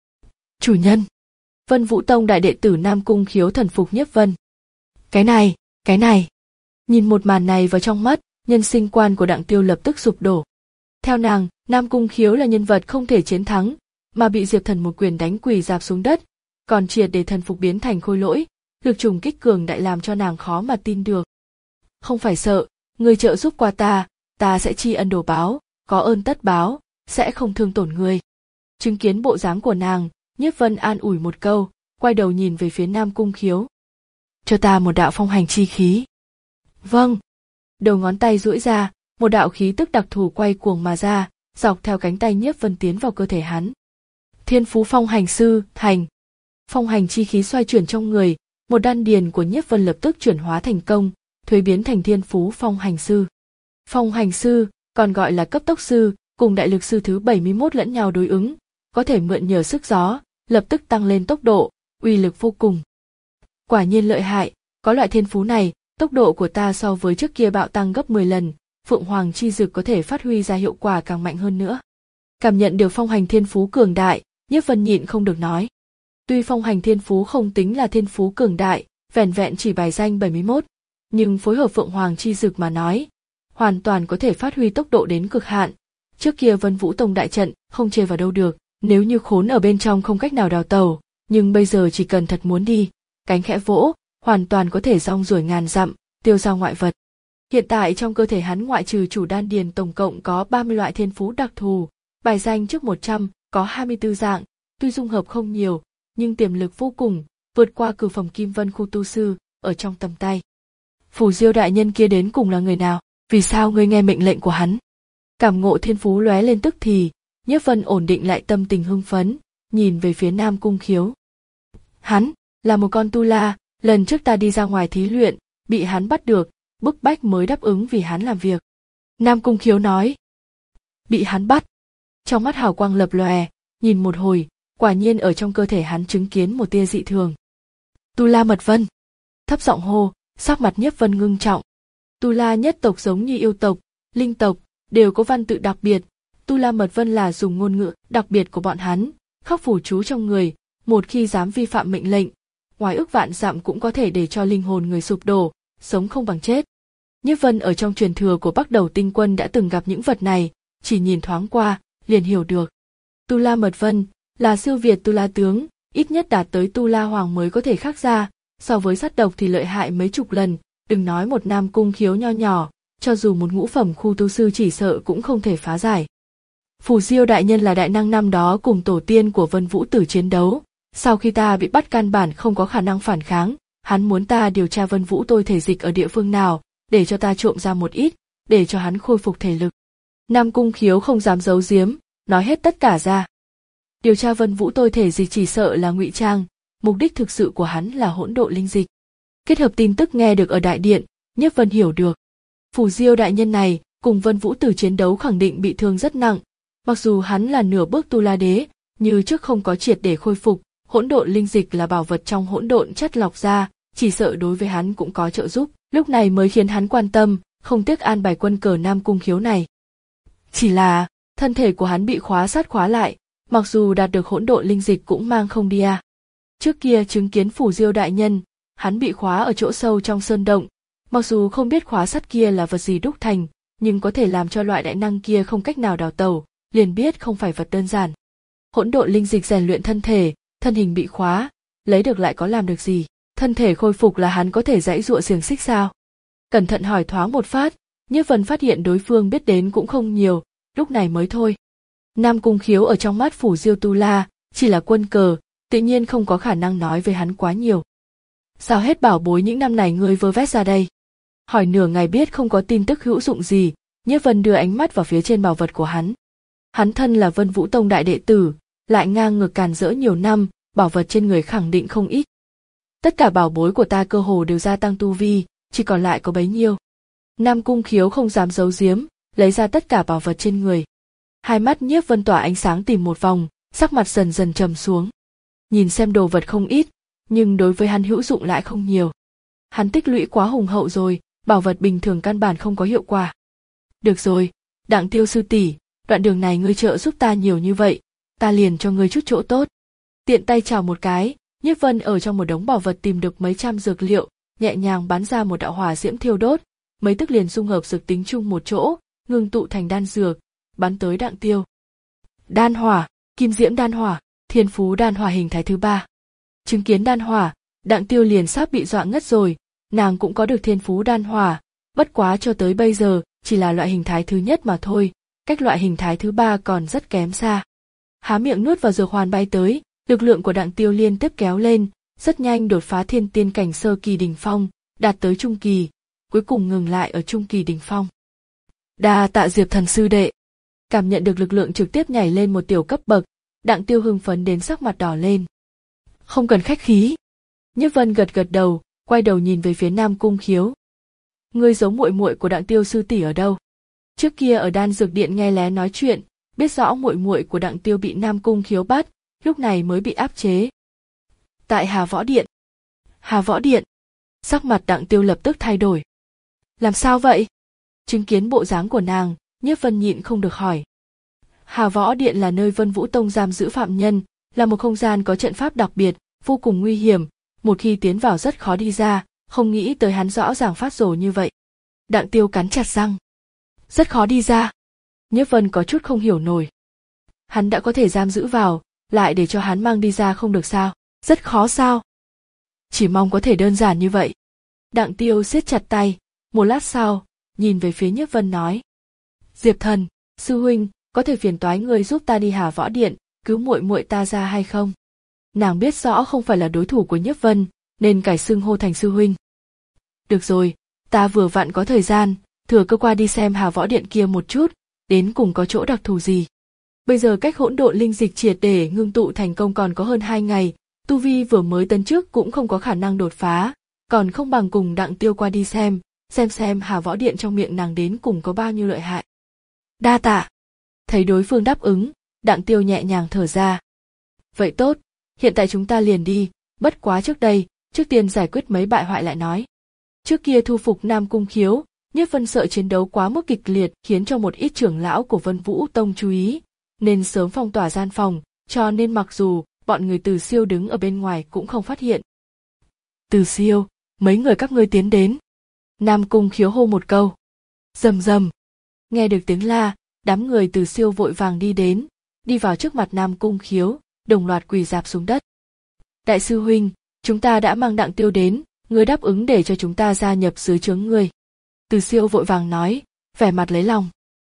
Chủ nhân! Vân Vũ Tông đại đệ tử Nam Cung Khiếu thần phục Nhiếp Vân. Cái này, cái này! Nhìn một màn này vào trong mắt, nhân sinh quan của Đặng Tiêu lập tức sụp đổ. Theo nàng, Nam Cung Khiếu là nhân vật không thể chiến thắng, mà bị Diệp Thần một quyền đánh quỳ rạp xuống đất, còn triệt để thần phục biến thành khôi lỗi, lực trùng kích cường đại làm cho nàng khó mà tin được. Không phải sợ, ngươi trợ giúp qua ta, ta sẽ tri ân đồ báo, có ơn tất báo, sẽ không thương tổn ngươi. Chứng kiến bộ dáng của nàng, Nhiếp Vân an ủi một câu, quay đầu nhìn về phía Nam Cung Khiếu. Cho ta một đạo phong hành chi khí. Vâng. Đầu ngón tay duỗi ra, một đạo khí tức đặc thù quay cuồng mà ra, dọc theo cánh tay Nhiếp Vân tiến vào cơ thể hắn. Thiên phú phong hành sư, thành. Phong hành chi khí xoay chuyển trong người, một đan điền của Nhiếp Vân lập tức chuyển hóa thành công, thuế biến thành thiên phú phong hành sư. Phong hành sư, còn gọi là cấp tốc sư, cùng đại lực sư thứ bảy mươi mốt lẫn nhau đối ứng, có thể mượn nhờ sức gió, lập tức tăng lên tốc độ, uy lực vô cùng. Quả nhiên lợi hại, có loại thiên phú này, tốc độ của ta so với trước kia bạo tăng gấp mười lần, Phượng Hoàng chi dực có thể phát huy ra hiệu quả càng mạnh hơn nữa. Cảm nhận được phong hành thiên phú cường đại, Nhiếp Vân nhịn không được nói. Tuy phong hành thiên phú không tính là thiên phú cường đại, vẻn vẹn chỉ bài danh bảy mươi mốt, nhưng phối hợp Phượng Hoàng chi dực mà nói, hoàn toàn có thể phát huy tốc độ đến cực hạn. Trước kia Vân Vũ Tông đại trận không chê vào đâu được, nếu như khốn ở bên trong không cách nào đào tẩu, nhưng bây giờ chỉ cần thật muốn đi, cánh khẽ vỗ, hoàn toàn có thể rong ruổi ngàn dặm, tiêu dao ngoại vật. Hiện tại trong cơ thể hắn ngoại trừ chủ đan điền tổng cộng có ba mươi loại thiên phú đặc thù, bài danh trước một trăm có hai mươi tư dạng, tuy dung hợp không nhiều, nhưng tiềm lực vô cùng, vượt qua cửu phẩm Kim Vân khu tu sư, ở trong tầm tay. Phù Diêu đại nhân kia đến cùng là người nào, vì sao ngươi nghe mệnh lệnh của hắn? Cảm ngộ thiên phú lóe lên tức thì, Nhiếp Vân ổn định lại tâm tình hưng phấn, nhìn về phía Nam Cung Khiếu. Hắn là một con tu la, lần trước ta đi ra ngoài thí luyện, bị hắn bắt được, bức bách mới đáp ứng vì hắn làm việc. Nam Cung Khiếu nói. Bị hắn bắt. Trong mắt hào quang lập lòe, nhìn một hồi, quả nhiên ở trong cơ thể hắn chứng kiến một tia dị thường. Tu la mật vân. Thấp giọng hô, sắc mặt Nhiếp Vân ngưng trọng. Tu la nhất tộc giống như yêu tộc, linh tộc, đều có văn tự đặc biệt. Tu la mật vân là dùng ngôn ngữ đặc biệt của bọn hắn, khắc phủ chú trong người, một khi dám vi phạm mệnh lệnh, ngoài ước vạn dặm cũng có thể để cho linh hồn người sụp đổ, sống không bằng chết. Nhiếp Vân ở trong truyền thừa của Bắc Đầu Tinh Quân đã từng gặp những vật này, chỉ nhìn thoáng qua, liền hiểu được. Tu la mật vân là siêu việt tu la tướng, ít nhất đạt tới tu la hoàng mới có thể khắc ra, so với sát độc thì lợi hại mấy chục lần, đừng nói một Nam Cung Khiếu nho nhỏ, cho dù một ngũ phẩm khu tu sư chỉ sợ cũng không thể phá giải. Phù Diêu đại nhân là đại năng năm đó cùng tổ tiên của Vân Vũ Tử chiến đấu, sau khi ta bị bắt căn bản không có khả năng phản kháng, hắn muốn ta điều tra Vân Vũ tôi thể dịch ở địa phương nào, để cho ta trộm ra một ít, để cho hắn khôi phục thể lực. Nam Cung Khiếu không dám giấu giếm, nói hết tất cả ra. Điều tra Vân Vũ tôi thể dịch chỉ sợ là ngụy trang, mục đích thực sự của hắn là hỗn độn linh dịch. Kết hợp tin tức nghe được ở đại điện, Nhiếp Vân hiểu được. Phù Diêu đại nhân này cùng Vân Vũ Tử chiến đấu khẳng định bị thương rất nặng, mặc dù hắn là nửa bước tu la đế, như trước không có triệt để khôi phục, hỗn độn linh dịch là bảo vật trong hỗn độn chất lọc ra, chỉ sợ đối với hắn cũng có trợ giúp, lúc này mới khiến hắn quan tâm, không tiếc an bài quân cờ Nam Cung Khiếu này. Chỉ là, thân thể của hắn bị khóa sát khóa lại, mặc dù đạt được hỗn độn linh dịch cũng mang không đi à. Trước kia chứng kiến Phù Diêu đại nhân, hắn bị khóa ở chỗ sâu trong sơn động, mặc dù không biết khóa sắt kia là vật gì đúc thành, nhưng có thể làm cho loại đại năng kia không cách nào đào tẩu, liền biết không phải vật đơn giản. Hỗn độn linh dịch rèn luyện thân thể, thân hình bị khóa, lấy được lại có làm được gì? Thân thể khôi phục là hắn có thể giãy giụa xiềng xích sao? Cẩn thận hỏi thoáng một phát, Nhiếp Vân phát hiện đối phương biết đến cũng không nhiều, lúc này mới thôi. Nam Cung Khiếu ở trong mắt Phủ Diêu Tu La, chỉ là quân cờ, tự nhiên không có khả năng nói với hắn quá nhiều. Sao hết bảo bối những năm này ngươi vơ vét ra đây? Hỏi nửa ngày biết không có tin tức hữu dụng gì, Nhiếp Vân đưa ánh mắt vào phía trên bảo vật của hắn. Hắn thân là Vân Vũ Tông đại đệ tử, lại ngang ngược càn rỡ nhiều năm, bảo vật trên người khẳng định không ít. Tất cả bảo bối của ta cơ hồ đều gia tăng tu vi, chỉ còn lại có bấy nhiêu. Nam Cung Khiếu không dám giấu giếm, lấy ra tất cả bảo vật trên người. Hai mắt Nhiếp Vân tỏa ánh sáng tìm một vòng, sắc mặt dần dần trầm xuống. Nhìn xem đồ vật không ít, nhưng đối với hắn hữu dụng lại không nhiều. Hắn tích lũy quá hùng hậu rồi, bảo vật bình thường căn bản không có hiệu quả. Được rồi, Đặng Tiêu sư tỷ, đoạn đường này ngươi trợ giúp ta nhiều như vậy, ta liền cho ngươi chút chỗ tốt. Tiện tay chào một cái, Nhiếp Vân ở trong một đống bảo vật tìm được mấy trăm dược liệu, nhẹ nhàng bắn ra một đạo hỏa diễm thiêu đốt, mấy tức liền dung hợp dược tính chung một chỗ, ngưng tụ thành đan dược, bắn tới Đặng Tiêu. Đan hỏa, kim diễm đan hỏa, thiên phú đan hỏa hình thái thứ ba. Chứng kiến đan hỏa, Đặng Tiêu liền sắp bị dọa ngất rồi, nàng cũng có được thiên phú đan hỏa, bất quá cho tới bây giờ chỉ là loại hình thái thứ nhất mà thôi, cách loại hình thái thứ ba còn rất kém xa. Há miệng nuốt vào dược hoàn bay tới, lực lượng của Đặng Tiêu liên tiếp kéo lên, rất nhanh đột phá thiên tiên cảnh sơ kỳ đỉnh phong, đạt tới trung kỳ, cuối cùng ngừng lại ở trung kỳ đỉnh phong. Đa tạ Diệp Thần sư đệ. Cảm nhận được lực lượng trực tiếp nhảy lên một tiểu cấp bậc, Đặng Tiêu hưng phấn đến sắc mặt đỏ lên. Không cần khách khí. Nhiếp Vân gật gật đầu, quay đầu nhìn về phía Nam Cung Khiếu. Ngươi giấu muội muội của Đặng Tiêu sư tỷ ở đâu? Trước kia ở Đan Dược Điện nghe lén nói chuyện, biết rõ muội muội của Đặng Tiêu bị Nam Cung Khiếu bắt, lúc này mới bị áp chế. Tại Hà Võ Điện. Hà Võ Điện. Sắc mặt Đặng Tiêu lập tức thay đổi. Làm sao vậy? Chứng kiến bộ dáng của nàng, Nhiếp Vân nhịn không được hỏi. Hà Võ Điện là nơi Vân Vũ Tông giam giữ phạm nhân, là một không gian có trận pháp đặc biệt, vô cùng nguy hiểm, một khi tiến vào rất khó đi ra, không nghĩ tới hắn rõ ràng phát rồ như vậy. Đặng Tiêu cắn chặt răng. Rất khó đi ra. Nhiếp Vân có chút không hiểu nổi. Hắn đã có thể giam giữ vào, lại để cho hắn mang đi ra không được sao? Rất khó sao? Chỉ mong có thể đơn giản như vậy. Đặng Tiêu siết chặt tay, một lát sau, nhìn về phía Nhiếp Vân nói. Diệp Thần, sư huynh, có thể phiền toái người giúp ta đi Hà Võ Điện, cứu muội muội ta ra hay không? Nàng biết rõ không phải là đối thủ của Nhiếp Vân, nên cải xưng hô thành sư huynh. Được rồi, ta vừa vặn có thời gian, thừa cơ qua đi xem Hà Võ Điện kia một chút, đến cùng có chỗ đặc thù gì. Bây giờ cách hỗn độn linh dịch triệt để ngưng tụ thành công còn có hơn hai ngày, tu vi vừa mới tấn trước cũng không có khả năng đột phá, còn không bằng cùng Đặng Tiêu qua đi xem, xem xem Hà Võ Điện trong miệng nàng đến cùng có bao nhiêu lợi hại. Đa tạ. Thấy đối phương đáp ứng, Đặng Tiêu nhẹ nhàng thở ra. Vậy tốt, hiện tại chúng ta liền đi, bất quá trước đây, trước tiên giải quyết mấy bại hoại lại nói. Trước kia thu phục Nam Cung Khiếu, Nhiếp Vân sợ chiến đấu quá mức kịch liệt khiến cho một ít trưởng lão của Vân Vũ Tông chú ý, nên sớm phong tỏa gian phòng, cho nên mặc dù bọn người Từ Siêu đứng ở bên ngoài cũng không phát hiện. Từ Siêu, mấy người các ngươi tiến đến. Nam Cung Khiếu hô một câu. Rầm rầm. Nghe được tiếng la, đám người Từ Siêu vội vàng đi đến, đi vào trước mặt Nam Cung Khiếu, đồng loạt quỳ rạp xuống đất. Đại sư huynh, chúng ta đã mang Đặng Tiêu đến, ngươi đáp ứng để cho chúng ta gia nhập dưới trướng ngươi. Từ Siêu vội vàng nói, vẻ mặt lấy lòng.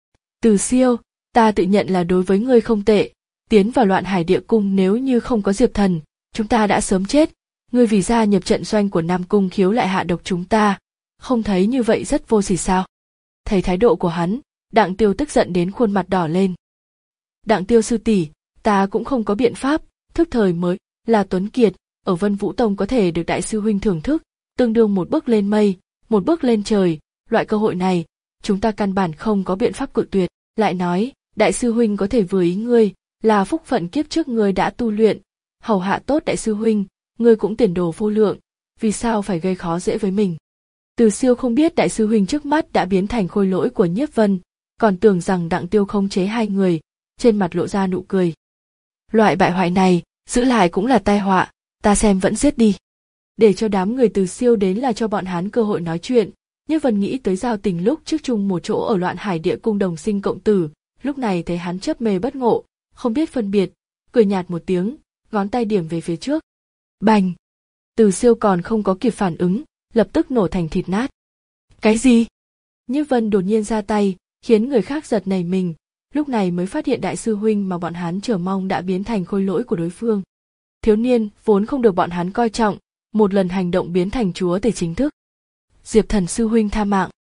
Từ Siêu, ta tự nhận là đối với ngươi không tệ, tiến vào Loạn Hải Địa Cung nếu như không có Diệp Thần, chúng ta đã sớm chết, ngươi vì gia nhập trận doanh của Nam Cung Khiếu lại hạ độc chúng ta, không thấy như vậy rất vô sỉ sao? Thấy thái độ của hắn, Đặng Tiêu tức giận đến khuôn mặt đỏ lên. Đặng Tiêu sư tỷ, ta cũng không có biện pháp, thức thời mới là tuấn kiệt, ở Vân Vũ Tông có thể được đại sư huynh thưởng thức, tương đương một bước lên mây, một bước lên trời, loại cơ hội này, chúng ta căn bản không có biện pháp cự tuyệt, lại nói, đại sư huynh có thể vừa ý ngươi, là phúc phận kiếp trước ngươi đã tu luyện, hầu hạ tốt đại sư huynh, ngươi cũng tiền đồ vô lượng, vì sao phải gây khó dễ với mình. Từ Siêu không biết đại sư huynh trước mắt đã biến thành khôi lỗi của Nhiếp Vân, còn tưởng rằng Đặng Tiêu khống chế hai người, trên mặt lộ ra nụ cười. Loại bại hoại này, giữ lại cũng là tai họa, ta xem vẫn giết đi. Để cho đám người Từ Siêu đến là cho bọn hắn cơ hội nói chuyện, Nhiếp Vân nghĩ tới giao tình lúc trước chung một chỗ ở Loạn Hải Địa Cung đồng sinh cộng tử, lúc này thấy hắn chấp mê bất ngộ, không biết phân biệt, cười nhạt một tiếng, ngón tay điểm về phía trước. Bành! Từ Siêu còn không có kịp phản ứng, lập tức nổ thành thịt nát. Cái gì? Nhiếp Vân đột nhiên ra tay, khiến người khác giật nảy mình, lúc này mới phát hiện đại sư huynh mà bọn hắn chờ mong đã biến thành khôi lỗi của đối phương. Thiếu niên vốn không được bọn hắn coi trọng, một lần hành động biến thành chúa tể chính thức. Diệp Thần sư huynh tha mạng.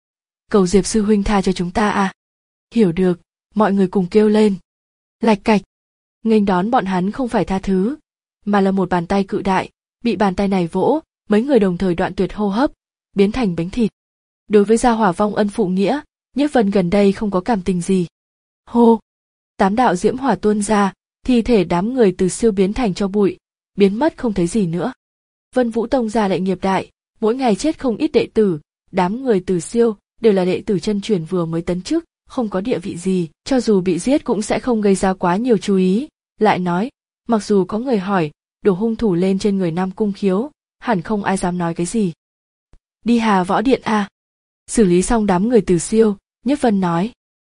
Cầu Diệp sư huynh tha cho chúng ta à? Hiểu được, mọi người cùng kêu lên. Lạch cạch. Nghênh đón bọn hắn không phải tha thứ, mà là một bàn tay cự đại, bị bàn tay này vỗ, mấy người đồng thời đoạn tuyệt hô hấp, biến thành bánh thịt. Đối với gia hỏa vong ân phụ nghĩa, Nhiếp Vân gần đây không có cảm tình gì. Hô! Tám đạo diễm hỏa tuôn ra, thi thể đám người từ siêu biến thành cho bụi, biến mất không thấy gì nữa. Vân Vũ Tông gia lại nghiệp đại, mỗi ngày chết không ít đệ tử, đám người từ siêu đều là đệ tử chân truyền vừa mới tấn chức, không có địa vị gì, cho dù bị giết cũng sẽ không gây ra quá nhiều chú ý. Lại nói, mặc dù có người hỏi, đổ hung thủ lên trên người Nam Cung Khiếu, hẳn không ai dám nói cái gì. Đi Hà Võ Điện a. Xử lý xong đám người từ siêu, Nhiếp Vân nói.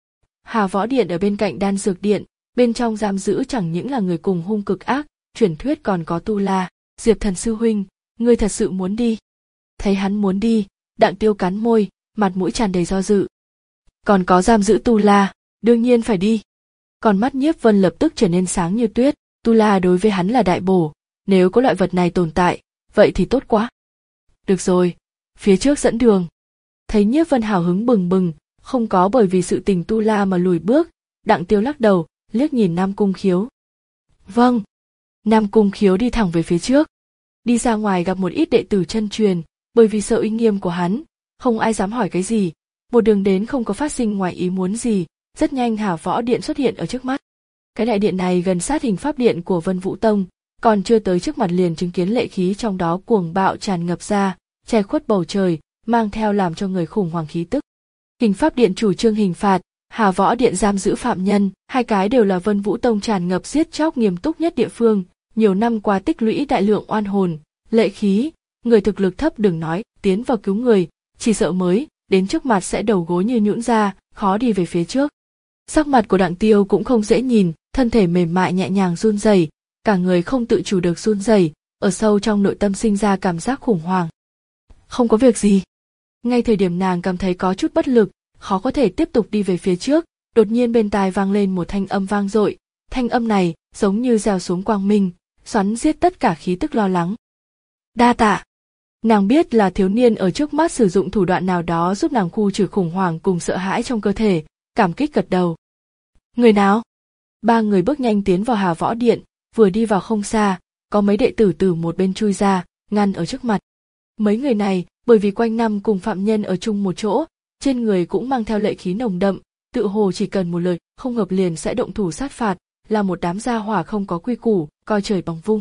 Hà Võ Điện ở bên cạnh Đan Dược Điện, bên trong giam giữ chẳng những là người cùng hung cực ác, truyền thuyết còn có Tu La. Diệp Thần sư huynh, ngươi thật sự muốn đi? Thấy hắn muốn đi, Đặng Tiêu cắn môi, mặt mũi tràn đầy do dự. Còn có giam giữ Tu La, đương nhiên phải đi. Còn mắt Nhiếp Vân lập tức trở nên sáng như tuyết, Tu La đối với hắn là đại bổ, nếu có loại vật này tồn tại, vậy thì tốt quá. Được rồi, phía trước dẫn đường. Thấy Nhiếp Vân hào hứng bừng bừng, không có bởi vì sự tình Tu La mà lùi bước, Đặng Tiêu lắc đầu, liếc nhìn Nam Cung Khiếu. Vâng. Nam Cung Khiếu đi thẳng về phía trước. Đi ra ngoài gặp một ít đệ tử chân truyền, bởi vì sợ uy nghiêm của hắn, không ai dám hỏi cái gì, một đường đến không có phát sinh ngoài ý muốn gì, rất nhanh Hà Võ Điện xuất hiện ở trước mắt. Cái đại điện này gần sát hình pháp điện của Vân Vũ Tông, còn chưa tới trước mặt liền chứng kiến lệ khí trong đó cuồng bạo tràn ngập ra, che khuất bầu trời, mang theo làm cho người khủng hoảng khí tức. Hình pháp điện chủ trương hình phạt, Hà Võ Điện giam giữ phạm nhân, hai cái đều là Vân Vũ Tông tràn ngập giết chóc nghiêm túc nhất địa phương, nhiều năm qua tích lũy đại lượng oan hồn, lệ khí, người thực lực thấp đừng nói, tiến vào cứu người, chỉ sợ mới đến trước mặt sẽ đầu gối như nhũn ra, khó đi về phía trước. Sắc mặt của Đặng Tiêu cũng không dễ nhìn, thân thể mềm mại nhẹ nhàng run rẩy, cả người không tự chủ được run rẩy, ở sâu trong nội tâm sinh ra cảm giác khủng hoảng. Không có việc gì. Ngay thời điểm nàng cảm thấy có chút bất lực, khó có thể tiếp tục đi về phía trước, đột nhiên bên tai vang lên một thanh âm vang dội, thanh âm này giống như gieo xuống quang minh, xoắn giết tất cả khí tức lo lắng. Đa tạ. Nàng biết là thiếu niên ở trước mắt sử dụng thủ đoạn nào đó giúp nàng khu trừ khủng hoảng cùng sợ hãi trong cơ thể, cảm kích gật đầu. Người nào? Ba người bước nhanh tiến vào Hà Võ Điện, vừa đi vào không xa, có mấy đệ tử từ một bên chui ra, ngăn ở trước mặt. Mấy người này, bởi vì quanh năm cùng phạm nhân ở chung một chỗ, trên người cũng mang theo lệ khí nồng đậm, tự hồ chỉ cần một lời không hợp liền sẽ động thủ sát phạt, là một đám gia hỏa không có quy củ, coi trời bằng vung.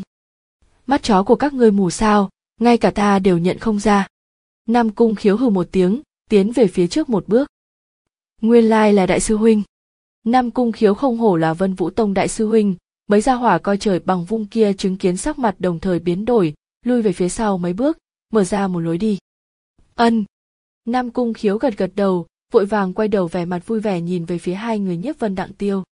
Mắt chó của các ngươi mù sao, ngay cả ta đều nhận không ra. Nam Cung Khiếu hừ một tiếng, tiến về phía trước một bước. Nguyên lai là đại sư huynh. Nam Cung Khiếu không hổ là Vân Vũ Tông đại sư huynh, mấy gia hỏa coi trời bằng vung kia chứng kiến sắc mặt đồng thời biến đổi, lui về phía sau mấy bước, mở ra một lối đi. Ân. Nam Cung Khiếu gật gật đầu, vội vàng quay đầu vẻ mặt vui vẻ nhìn về phía hai người Nhiếp Vân Đặng Tiêu.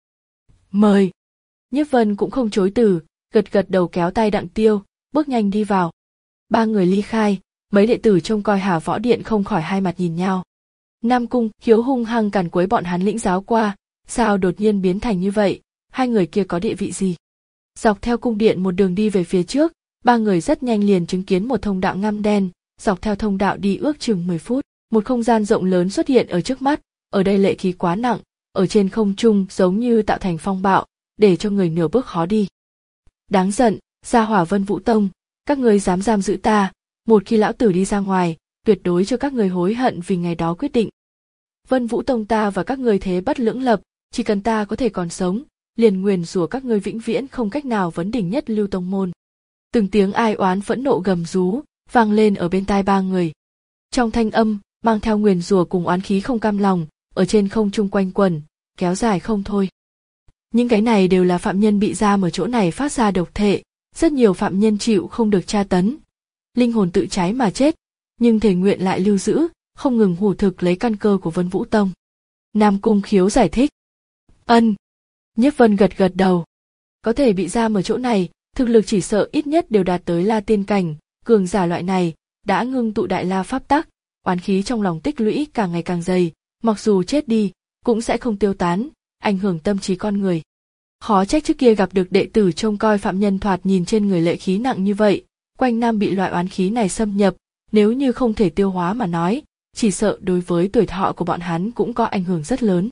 Mời. Nhiếp Vân cũng không chối từ, gật gật đầu kéo tay Đặng Tiêu, bước nhanh đi vào. Ba người ly khai, mấy đệ tử trông coi Hà Võ Điện không khỏi hai mặt nhìn nhau. Nam Cung Khiếu hung hăng càn quấy bọn hắn lĩnh giáo qua, sao đột nhiên biến thành như vậy, hai người kia có địa vị gì? Dọc theo cung điện một đường đi về phía trước, ba người rất nhanh liền chứng kiến một thông đạo ngăm đen, dọc theo thông đạo đi ước chừng mười phút, một không gian rộng lớn xuất hiện ở trước mắt, ở đây lệ khí quá nặng, ở trên không trung giống như tạo thành phong bạo, để cho người nửa bước khó đi. Đáng giận, gia hỏa Vân Vũ Tông, các ngươi dám giam giữ ta, một khi lão tử đi ra ngoài, tuyệt đối cho các ngươi hối hận vì ngày đó quyết định. Vân Vũ Tông ta và các ngươi thế bất lưỡng lập, chỉ cần ta có thể còn sống, liền nguyền rủa các ngươi vĩnh viễn không cách nào vấn đỉnh nhất lưu tông môn. Từng tiếng ai oán phẫn nộ gầm rú vang lên ở bên tai ba người. Trong thanh âm mang theo nguyền rủa cùng oán khí không cam lòng, ở trên không trung quanh quẩn, kéo dài không thôi. Những cái này đều là phạm nhân bị giam ở chỗ này phát ra độc thệ, rất nhiều phạm nhân chịu không được tra tấn, linh hồn tự cháy mà chết, nhưng thể nguyện lại lưu giữ, không ngừng hủ thực lấy căn cơ của Vân Vũ Tông. Nam Cung Khiếu giải thích. Ân. Nhiếp Vân gật gật đầu. Có thể bị giam ở chỗ này, thực lực chỉ sợ ít nhất đều đạt tới La Tiên cảnh, cường giả loại này đã ngưng tụ đại la pháp tắc, oán khí trong lòng tích lũy càng ngày càng dày, mặc dù chết đi, cũng sẽ không tiêu tán, ảnh hưởng tâm trí con người. Khó trách trước kia gặp được đệ tử trông coi phạm nhân thoạt nhìn trên người lệ khí nặng như vậy, quanh năm bị loại oán khí này xâm nhập, nếu như không thể tiêu hóa mà nói, chỉ sợ đối với tuổi thọ của bọn hắn cũng có ảnh hưởng rất lớn.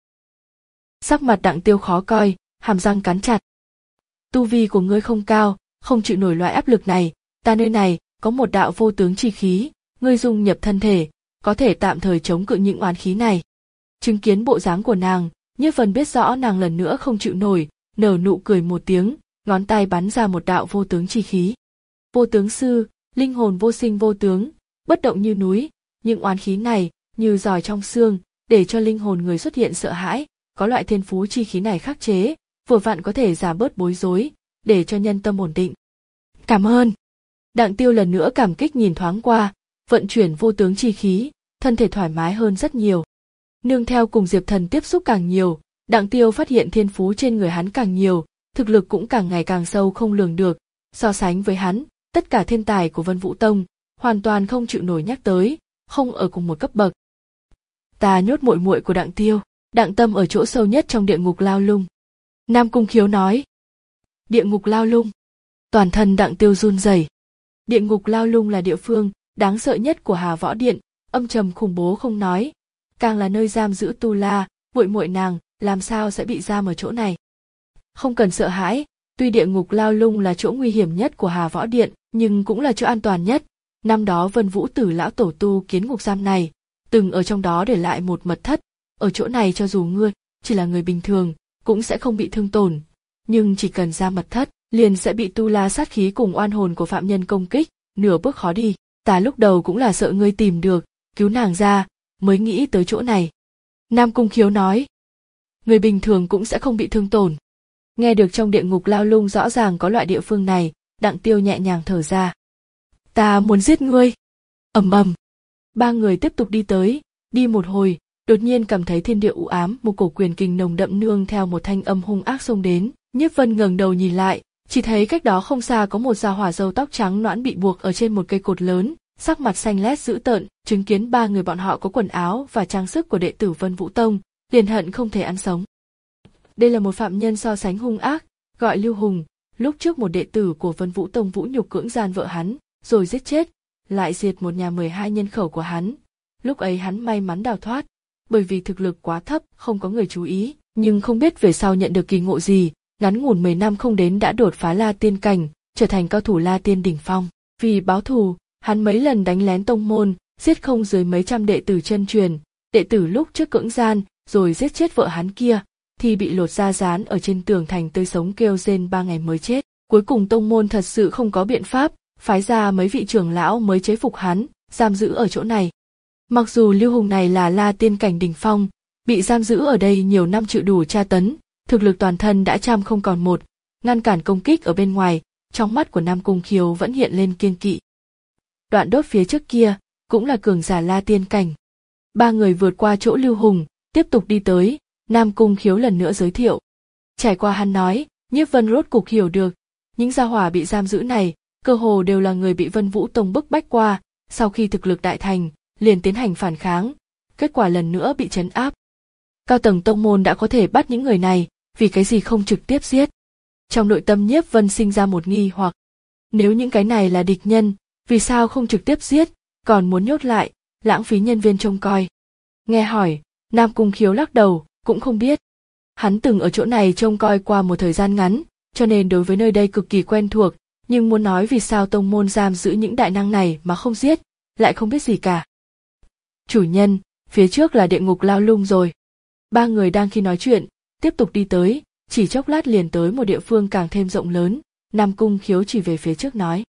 Sắc mặt Đặng Tiêu khó coi, hàm răng cắn chặt. Tu vi của ngươi không cao, không chịu nổi loại áp lực này, ta nơi này có một đạo vô tướng chi khí, ngươi dung nhập thân thể, có thể tạm thời chống cự những oán khí này. Chứng kiến bộ dáng của nàng, Nhiếp Vân biết rõ nàng lần nữa không chịu nổi, nở nụ cười một tiếng, ngón tay bắn ra một đạo vô tướng chi khí. Vô tướng sư, linh hồn vô sinh vô tướng, bất động như núi, những oán khí này như giỏi trong xương, để cho linh hồn người xuất hiện sợ hãi, có loại thiên phú chi khí này khắc chế, vừa vặn có thể giảm bớt bối rối, để cho nhân tâm ổn định. Cảm ơn. Đặng Tiêu lần nữa cảm kích nhìn thoáng qua, vận chuyển vô tướng chi khí, thân thể thoải mái hơn rất nhiều. Nương theo cùng Diệp Thần tiếp xúc càng nhiều, Đặng Tiêu phát hiện thiên phú trên người hắn càng nhiều, thực lực cũng càng ngày càng sâu không lường được, so sánh với hắn, tất cả thiên tài của Vân Vũ Tông, hoàn toàn không chịu nổi nhắc tới, không ở cùng một cấp bậc. Ta nhốt muội muội của Đặng Tiêu, Đặng Tâm ở chỗ sâu nhất trong địa ngục lao lung. Nam Cung Khiếu nói. Địa ngục lao lung. Toàn thân Đặng Tiêu run rẩy. Địa ngục lao lung là địa phương đáng sợ nhất của Hà Võ Điện, âm trầm khủng bố không nói, càng là nơi giam giữ tu la, muội muội nàng làm sao sẽ bị giam ở chỗ này. Không cần sợ hãi, tuy địa ngục lao lung là chỗ nguy hiểm nhất của Hà Võ Điện, nhưng cũng là chỗ an toàn nhất. Năm đó Vân Vũ Tử lão tổ tu kiến ngục giam này, từng ở trong đó để lại một mật thất, ở chỗ này cho dù ngươi chỉ là người bình thường, cũng sẽ không bị thương tổn, nhưng chỉ cần ra mật thất, liền sẽ bị tu la sát khí cùng oan hồn của phạm nhân công kích, nửa bước khó đi. Ta lúc đầu cũng là sợ ngươi tìm được, cứu nàng ra, mới nghĩ tới chỗ này. Nam Cung Khiếu nói, người bình thường cũng sẽ không bị thương tổn. Nghe được trong địa ngục lao lung rõ ràng có loại địa phương này, Đặng Tiêu nhẹ nhàng thở ra. Ta muốn giết ngươi. Ầm ầm. Ba người tiếp tục đi tới, đi một hồi, đột nhiên cảm thấy thiên địa u ám, một cổ quyền kình nồng đậm nương theo một thanh âm hung ác xông đến. Nhiếp Vân ngẩng đầu nhìn lại, chỉ thấy cách đó không xa có một gia hỏa râu tóc trắng nõn bị buộc ở trên một cây cột lớn, sắc mặt xanh lét dữ tợn, chứng kiến ba người bọn họ có quần áo và trang sức của đệ tử Vân Vũ Tông, liền hận không thể ăn sống. Đây là một phạm nhân so sánh hung ác, gọi Lưu Hùng, lúc trước một đệ tử của Vân Vũ Tông vũ nhục cưỡng gian vợ hắn, rồi giết chết, lại diệt một nhà mười hai nhân khẩu của hắn. Lúc ấy hắn may mắn đào thoát, bởi vì thực lực quá thấp, không có người chú ý, nhưng không biết về sau nhận được kỳ ngộ gì, ngắn ngủn mười năm không đến đã đột phá La Tiên cảnh, trở thành cao thủ La Tiên đỉnh phong. Vì báo thù, hắn mấy lần đánh lén tông môn, giết không dưới mấy trăm đệ tử chân truyền, đệ tử lúc trước cưỡng gian, rồi giết chết vợ hắn kia, thì bị lột da dán ở trên tường thành tươi sống kêu rên ba ngày mới chết. Cuối cùng tông môn thật sự không có biện pháp, phái ra mấy vị trưởng lão mới chế phục hắn, giam giữ ở chỗ này. Mặc dù Lưu Hùng này là La Tiên cảnh đỉnh phong, bị giam giữ ở đây nhiều năm chịu đủ tra tấn, thực lực toàn thân đã trăm không còn một, ngăn cản công kích ở bên ngoài, trong mắt của Nam Cung Khiếu vẫn hiện lên kiêng kỵ. Đoạn đốt phía trước kia, cũng là cường giả La Tiên cảnh. Ba người vượt qua chỗ Lưu Hùng, tiếp tục đi tới, Nam Cung Khiếu lần nữa giới thiệu. Trải qua hắn nói, Nhiếp Vân rốt cục hiểu được, những gia hỏa bị giam giữ này, cơ hồ đều là người bị Vân Vũ Tông bức bách qua, sau khi thực lực đại thành, liền tiến hành phản kháng, kết quả lần nữa bị trấn áp. Cao tầng tông môn đã có thể bắt những người này, vì cái gì không trực tiếp giết? Trong nội tâm Nhiếp Vân sinh ra một nghi hoặc. Nếu những cái này là địch nhân, vì sao không trực tiếp giết, còn muốn nhốt lại, lãng phí nhân viên trông coi? Nghe hỏi, Nam Cung Khiếu lắc đầu, cũng không biết. Hắn từng ở chỗ này trông coi qua một thời gian ngắn, cho nên đối với nơi đây cực kỳ quen thuộc, nhưng muốn nói vì sao tông môn giam giữ những đại năng này mà không giết, lại không biết gì cả. Chủ nhân, phía trước là địa ngục lao lung rồi. Ba người đang khi nói chuyện, tiếp tục đi tới, chỉ chốc lát liền tới một địa phương càng thêm rộng lớn, Nam Cung Khiếu chỉ về phía trước nói.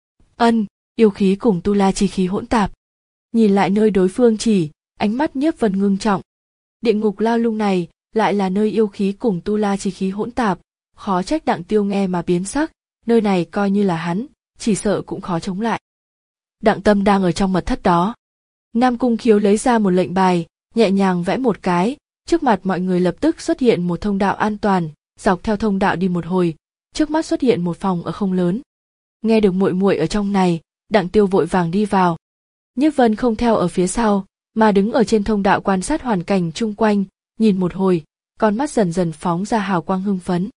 Ân, yêu khí cùng tu la chi khí hỗn tạp. Nhìn lại nơi đối phương chỉ, ánh mắt Nhiếp Vân ngưng trọng. Địa ngục lao lung này, lại là nơi yêu khí cùng tu la chi khí hỗn tạp, khó trách Đặng Tiêu nghe mà biến sắc, nơi này coi như là hắn, chỉ sợ cũng khó chống lại. Đặng Tâm đang ở trong mật thất đó. Nam Cung Khiếu lấy ra một lệnh bài, nhẹ nhàng vẽ một cái, trước mặt mọi người lập tức xuất hiện một thông đạo an toàn, dọc theo thông đạo đi một hồi, trước mắt xuất hiện một phòng ở không lớn. Nghe được muội muội ở trong này, Đặng Tiêu vội vàng đi vào. Nhiếp Vân không theo ở phía sau, mà đứng ở trên thông đạo quan sát hoàn cảnh chung quanh, nhìn một hồi, con mắt dần dần phóng ra hào quang hưng phấn.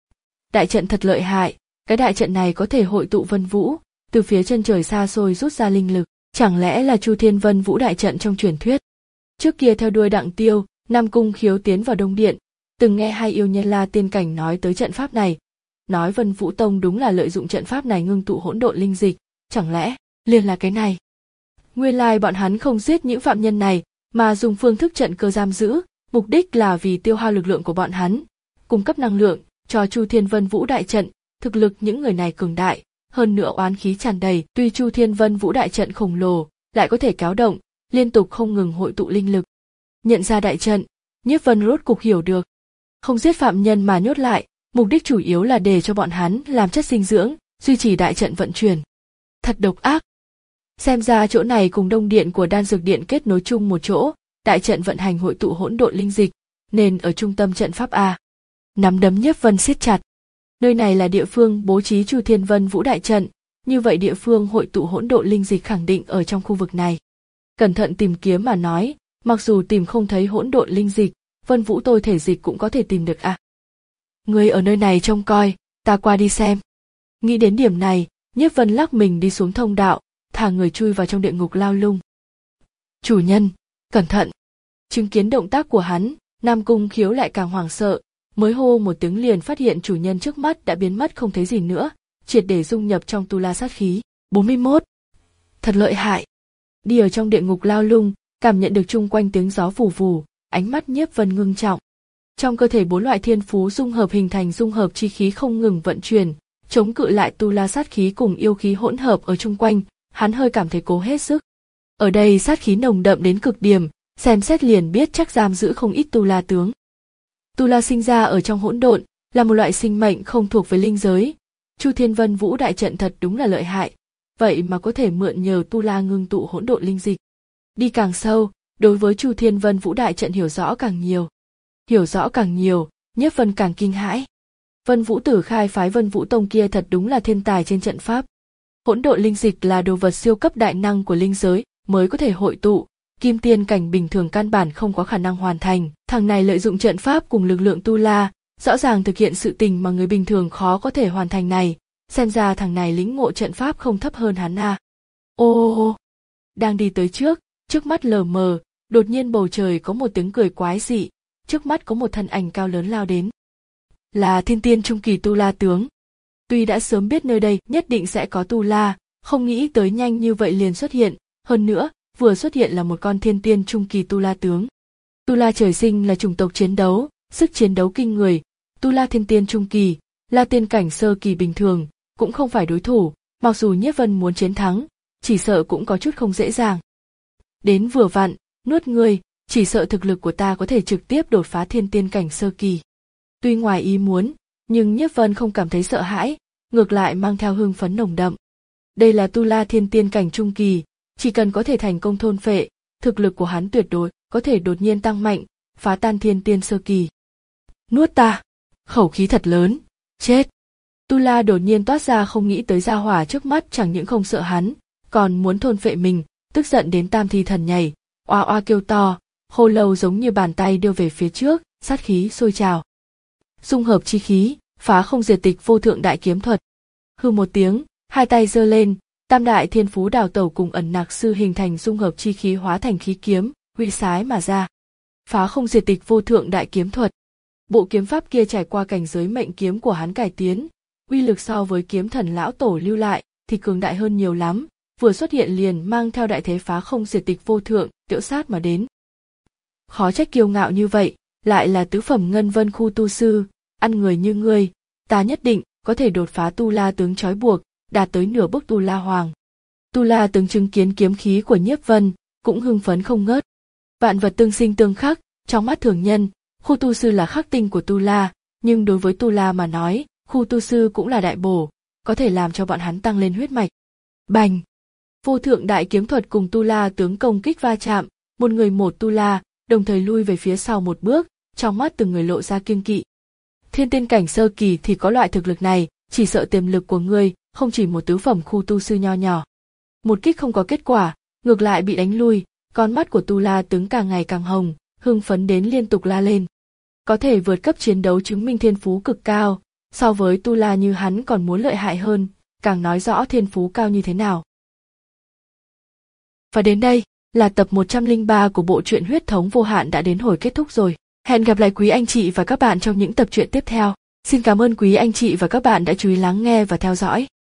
Đại trận thật lợi hại, cái đại trận này có thể hội tụ Vân Vũ, từ phía chân trời xa xôi rút ra linh lực, chẳng lẽ là Chu Thiên Vân Vũ đại trận trong truyền thuyết. Trước kia theo đuôi Đặng Tiêu, Nam Cung Khiếu tiến vào Đông Điện, từng nghe hai yêu nhân La Tiên Cảnh nói tới trận pháp này, nói Vân Vũ Tông đúng là lợi dụng trận pháp này ngưng tụ hỗn độn linh dịch, chẳng lẽ liền là cái này. Nguyên lai bọn hắn không giết những phạm nhân này, mà dùng phương thức trận cơ giam giữ, mục đích là vì tiêu hao lực lượng của bọn hắn, cung cấp năng lượng cho Chu Thiên Vân Vũ đại trận. Thực lực những người này cường đại, hơn nữa oán khí tràn đầy, tuy Chu Thiên Vân Vũ đại trận khổng lồ, lại có thể kéo động, liên tục không ngừng hội tụ linh lực. Nhận ra đại trận, Nhiếp Vân rốt cục hiểu được, không giết phạm nhân mà nhốt lại, mục đích chủ yếu là để cho bọn hắn làm chất dinh dưỡng, duy trì đại trận vận chuyển. Thật độc ác. Xem ra chỗ này cùng Đông Điện của Đan Dược Điện kết nối chung một chỗ, đại trận vận hành hội tụ hỗn độn linh dịch, nên ở trung tâm trận pháp a. Nắm đấm Nhiếp Vân siết chặt. Nơi này là địa phương bố trí Chu Thiên Vân Vũ đại trận, như vậy địa phương hội tụ hỗn độn linh dịch khẳng định ở trong khu vực này. Cẩn thận tìm kiếm mà nói, mặc dù tìm không thấy hỗn độn linh dịch, Vân Vũ tôi thể dịch cũng có thể tìm được à. Ngươi ở nơi này trông coi, ta qua đi xem. Nghĩ đến điểm này, Nhiếp Vân lắc mình đi xuống thông đạo, thả người chui vào trong địa ngục lao lung. Chủ nhân, cẩn thận. Chứng kiến động tác của hắn, Nam Cung Khiếu lại càng hoảng sợ, mới hô một tiếng liền phát hiện chủ nhân trước mắt đã biến mất không thấy gì nữa, triệt để dung nhập trong tu la sát khí. bốn mươi mốt. Thật lợi hại. Đi ở trong địa ngục lao lung, cảm nhận được chung quanh tiếng gió vù vù, ánh mắt Nhiếp Vân ngưng trọng. Trong cơ thể bốn loại thiên phú dung hợp hình thành dung hợp chi khí không ngừng vận chuyển, chống cự lại tu la sát khí cùng yêu khí hỗn hợp ở chung quanh, hắn hơi cảm thấy cố hết sức. Ở đây sát khí nồng đậm đến cực điểm, xem xét liền biết chắc giam giữ không ít tu la tướng. Tu la sinh ra ở trong hỗn độn, là một loại sinh mệnh không thuộc về linh giới. Chu Thiên Vân Vũ đại trận thật đúng là lợi hại, vậy mà có thể mượn nhờ tu la ngưng tụ hỗn độn linh dịch. Đi càng sâu, đối với Chu Thiên Vân Vũ đại trận hiểu rõ càng nhiều. Hiểu rõ càng nhiều, Nhiếp Vân càng kinh hãi. Vân Vũ Tử khai phái Vân Vũ Tông kia thật đúng là thiên tài trên trận pháp. Hỗn độn linh dịch là đồ vật siêu cấp đại năng của linh giới mới có thể hội tụ, kim tiên cảnh bình thường căn bản không có khả năng hoàn thành. Thằng này lợi dụng trận pháp cùng lực lượng tu la, rõ ràng thực hiện sự tình mà người bình thường khó có thể hoàn thành này. Xem ra thằng này lĩnh ngộ trận pháp không thấp hơn hắn à. Ô ô ô, đang đi tới trước, trước mắt lờ mờ, đột nhiên bầu trời có một tiếng cười quái dị, trước mắt có một thân ảnh cao lớn lao đến. Là thiên tiên trung kỳ tu la tướng. Tuy đã sớm biết nơi đây nhất định sẽ có tu la, không nghĩ tới nhanh như vậy liền xuất hiện, hơn nữa, vừa xuất hiện là một con thiên tiên trung kỳ tu la tướng. Tu la trời sinh là chủng tộc chiến đấu, sức chiến đấu kinh người, tu la thiên tiên trung kỳ, la tiên cảnh sơ kỳ bình thường, cũng không phải đối thủ, mặc dù Nhiếp Vân muốn chiến thắng, chỉ sợ cũng có chút không dễ dàng. Đến vừa vặn, nuốt ngươi, chỉ sợ thực lực của ta có thể trực tiếp đột phá thiên tiên cảnh sơ kỳ. Tuy ngoài ý muốn, nhưng Nhiếp Vân không cảm thấy sợ hãi, ngược lại mang theo hưng phấn nồng đậm. Đây là tu la thiên tiên cảnh trung kỳ, chỉ cần có thể thành công thôn phệ, thực lực của hắn tuyệt đối có thể đột nhiên tăng mạnh, phá tan thiên tiên sơ kỳ. Nuốt ta, khẩu khí thật lớn, chết. Tu la đột nhiên toát ra không nghĩ tới gia hỏa trước mắt chẳng những không sợ hắn, còn muốn thôn phệ mình, tức giận đến tam thi thần nhảy, oa oa kêu to, khô lâu giống như bàn tay đưa về phía trước, sát khí sôi trào. Dung hợp chi khí, phá không diệt tịch vô thượng đại kiếm thuật. Hư một tiếng, hai tay giơ lên, tam đại thiên phú đào tẩu cùng ẩn nặc sư hình thành dung hợp chi khí hóa thành khí kiếm, huy sái mà ra. Phá không diệt tịch vô thượng đại kiếm thuật. Bộ kiếm pháp kia trải qua cảnh giới mệnh kiếm của hắn cải tiến, uy lực so với kiếm thần lão tổ lưu lại thì cường đại hơn nhiều lắm, vừa xuất hiện liền mang theo đại thế phá không diệt tịch vô thượng, tiễu sát mà đến. Khó trách kiêu ngạo như vậy, lại là tứ phẩm ngân vân khu tu sư, ăn người như ngươi, ta nhất định có thể đột phá tu la tướng trói buộc, đạt tới nửa bước tu la hoàng. Tu la tướng chứng kiến kiếm khí của Nhiếp Vân, cũng hưng phấn không ngớt. Vạn vật tương sinh tương khắc, trong mắt thường nhân, khu tu sư là khắc tinh của tu la, nhưng đối với tu la mà nói, khu tu sư cũng là đại bổ, có thể làm cho bọn hắn tăng lên huyết mạch. Bành! Vô thượng đại kiếm thuật cùng tu la tướng công kích va chạm, một người một tu la, đồng thời lui về phía sau một bước, trong mắt từng người lộ ra kiêng kỵ. Thiên tiên cảnh sơ kỳ thì có loại thực lực này, chỉ sợ tiềm lực của ngươi không chỉ một tứ phẩm khu tu sư nho nhỏ. Một kích không có kết quả, ngược lại bị đánh lui, con mắt của Tu La Tướng càng ngày càng hồng, hưng phấn đến liên tục la lên. Có thể vượt cấp chiến đấu chứng minh thiên phú cực cao, so với Tu La như hắn còn muốn lợi hại hơn, càng nói rõ thiên phú cao như thế nào. Và đến đây, là tập một trăm lẻ ba của bộ truyện Huyết thống vô hạn đã đến hồi kết thúc rồi. Hẹn gặp lại quý anh chị và các bạn trong những tập truyện tiếp theo. Xin cảm ơn quý anh chị và các bạn đã chú ý lắng nghe và theo dõi.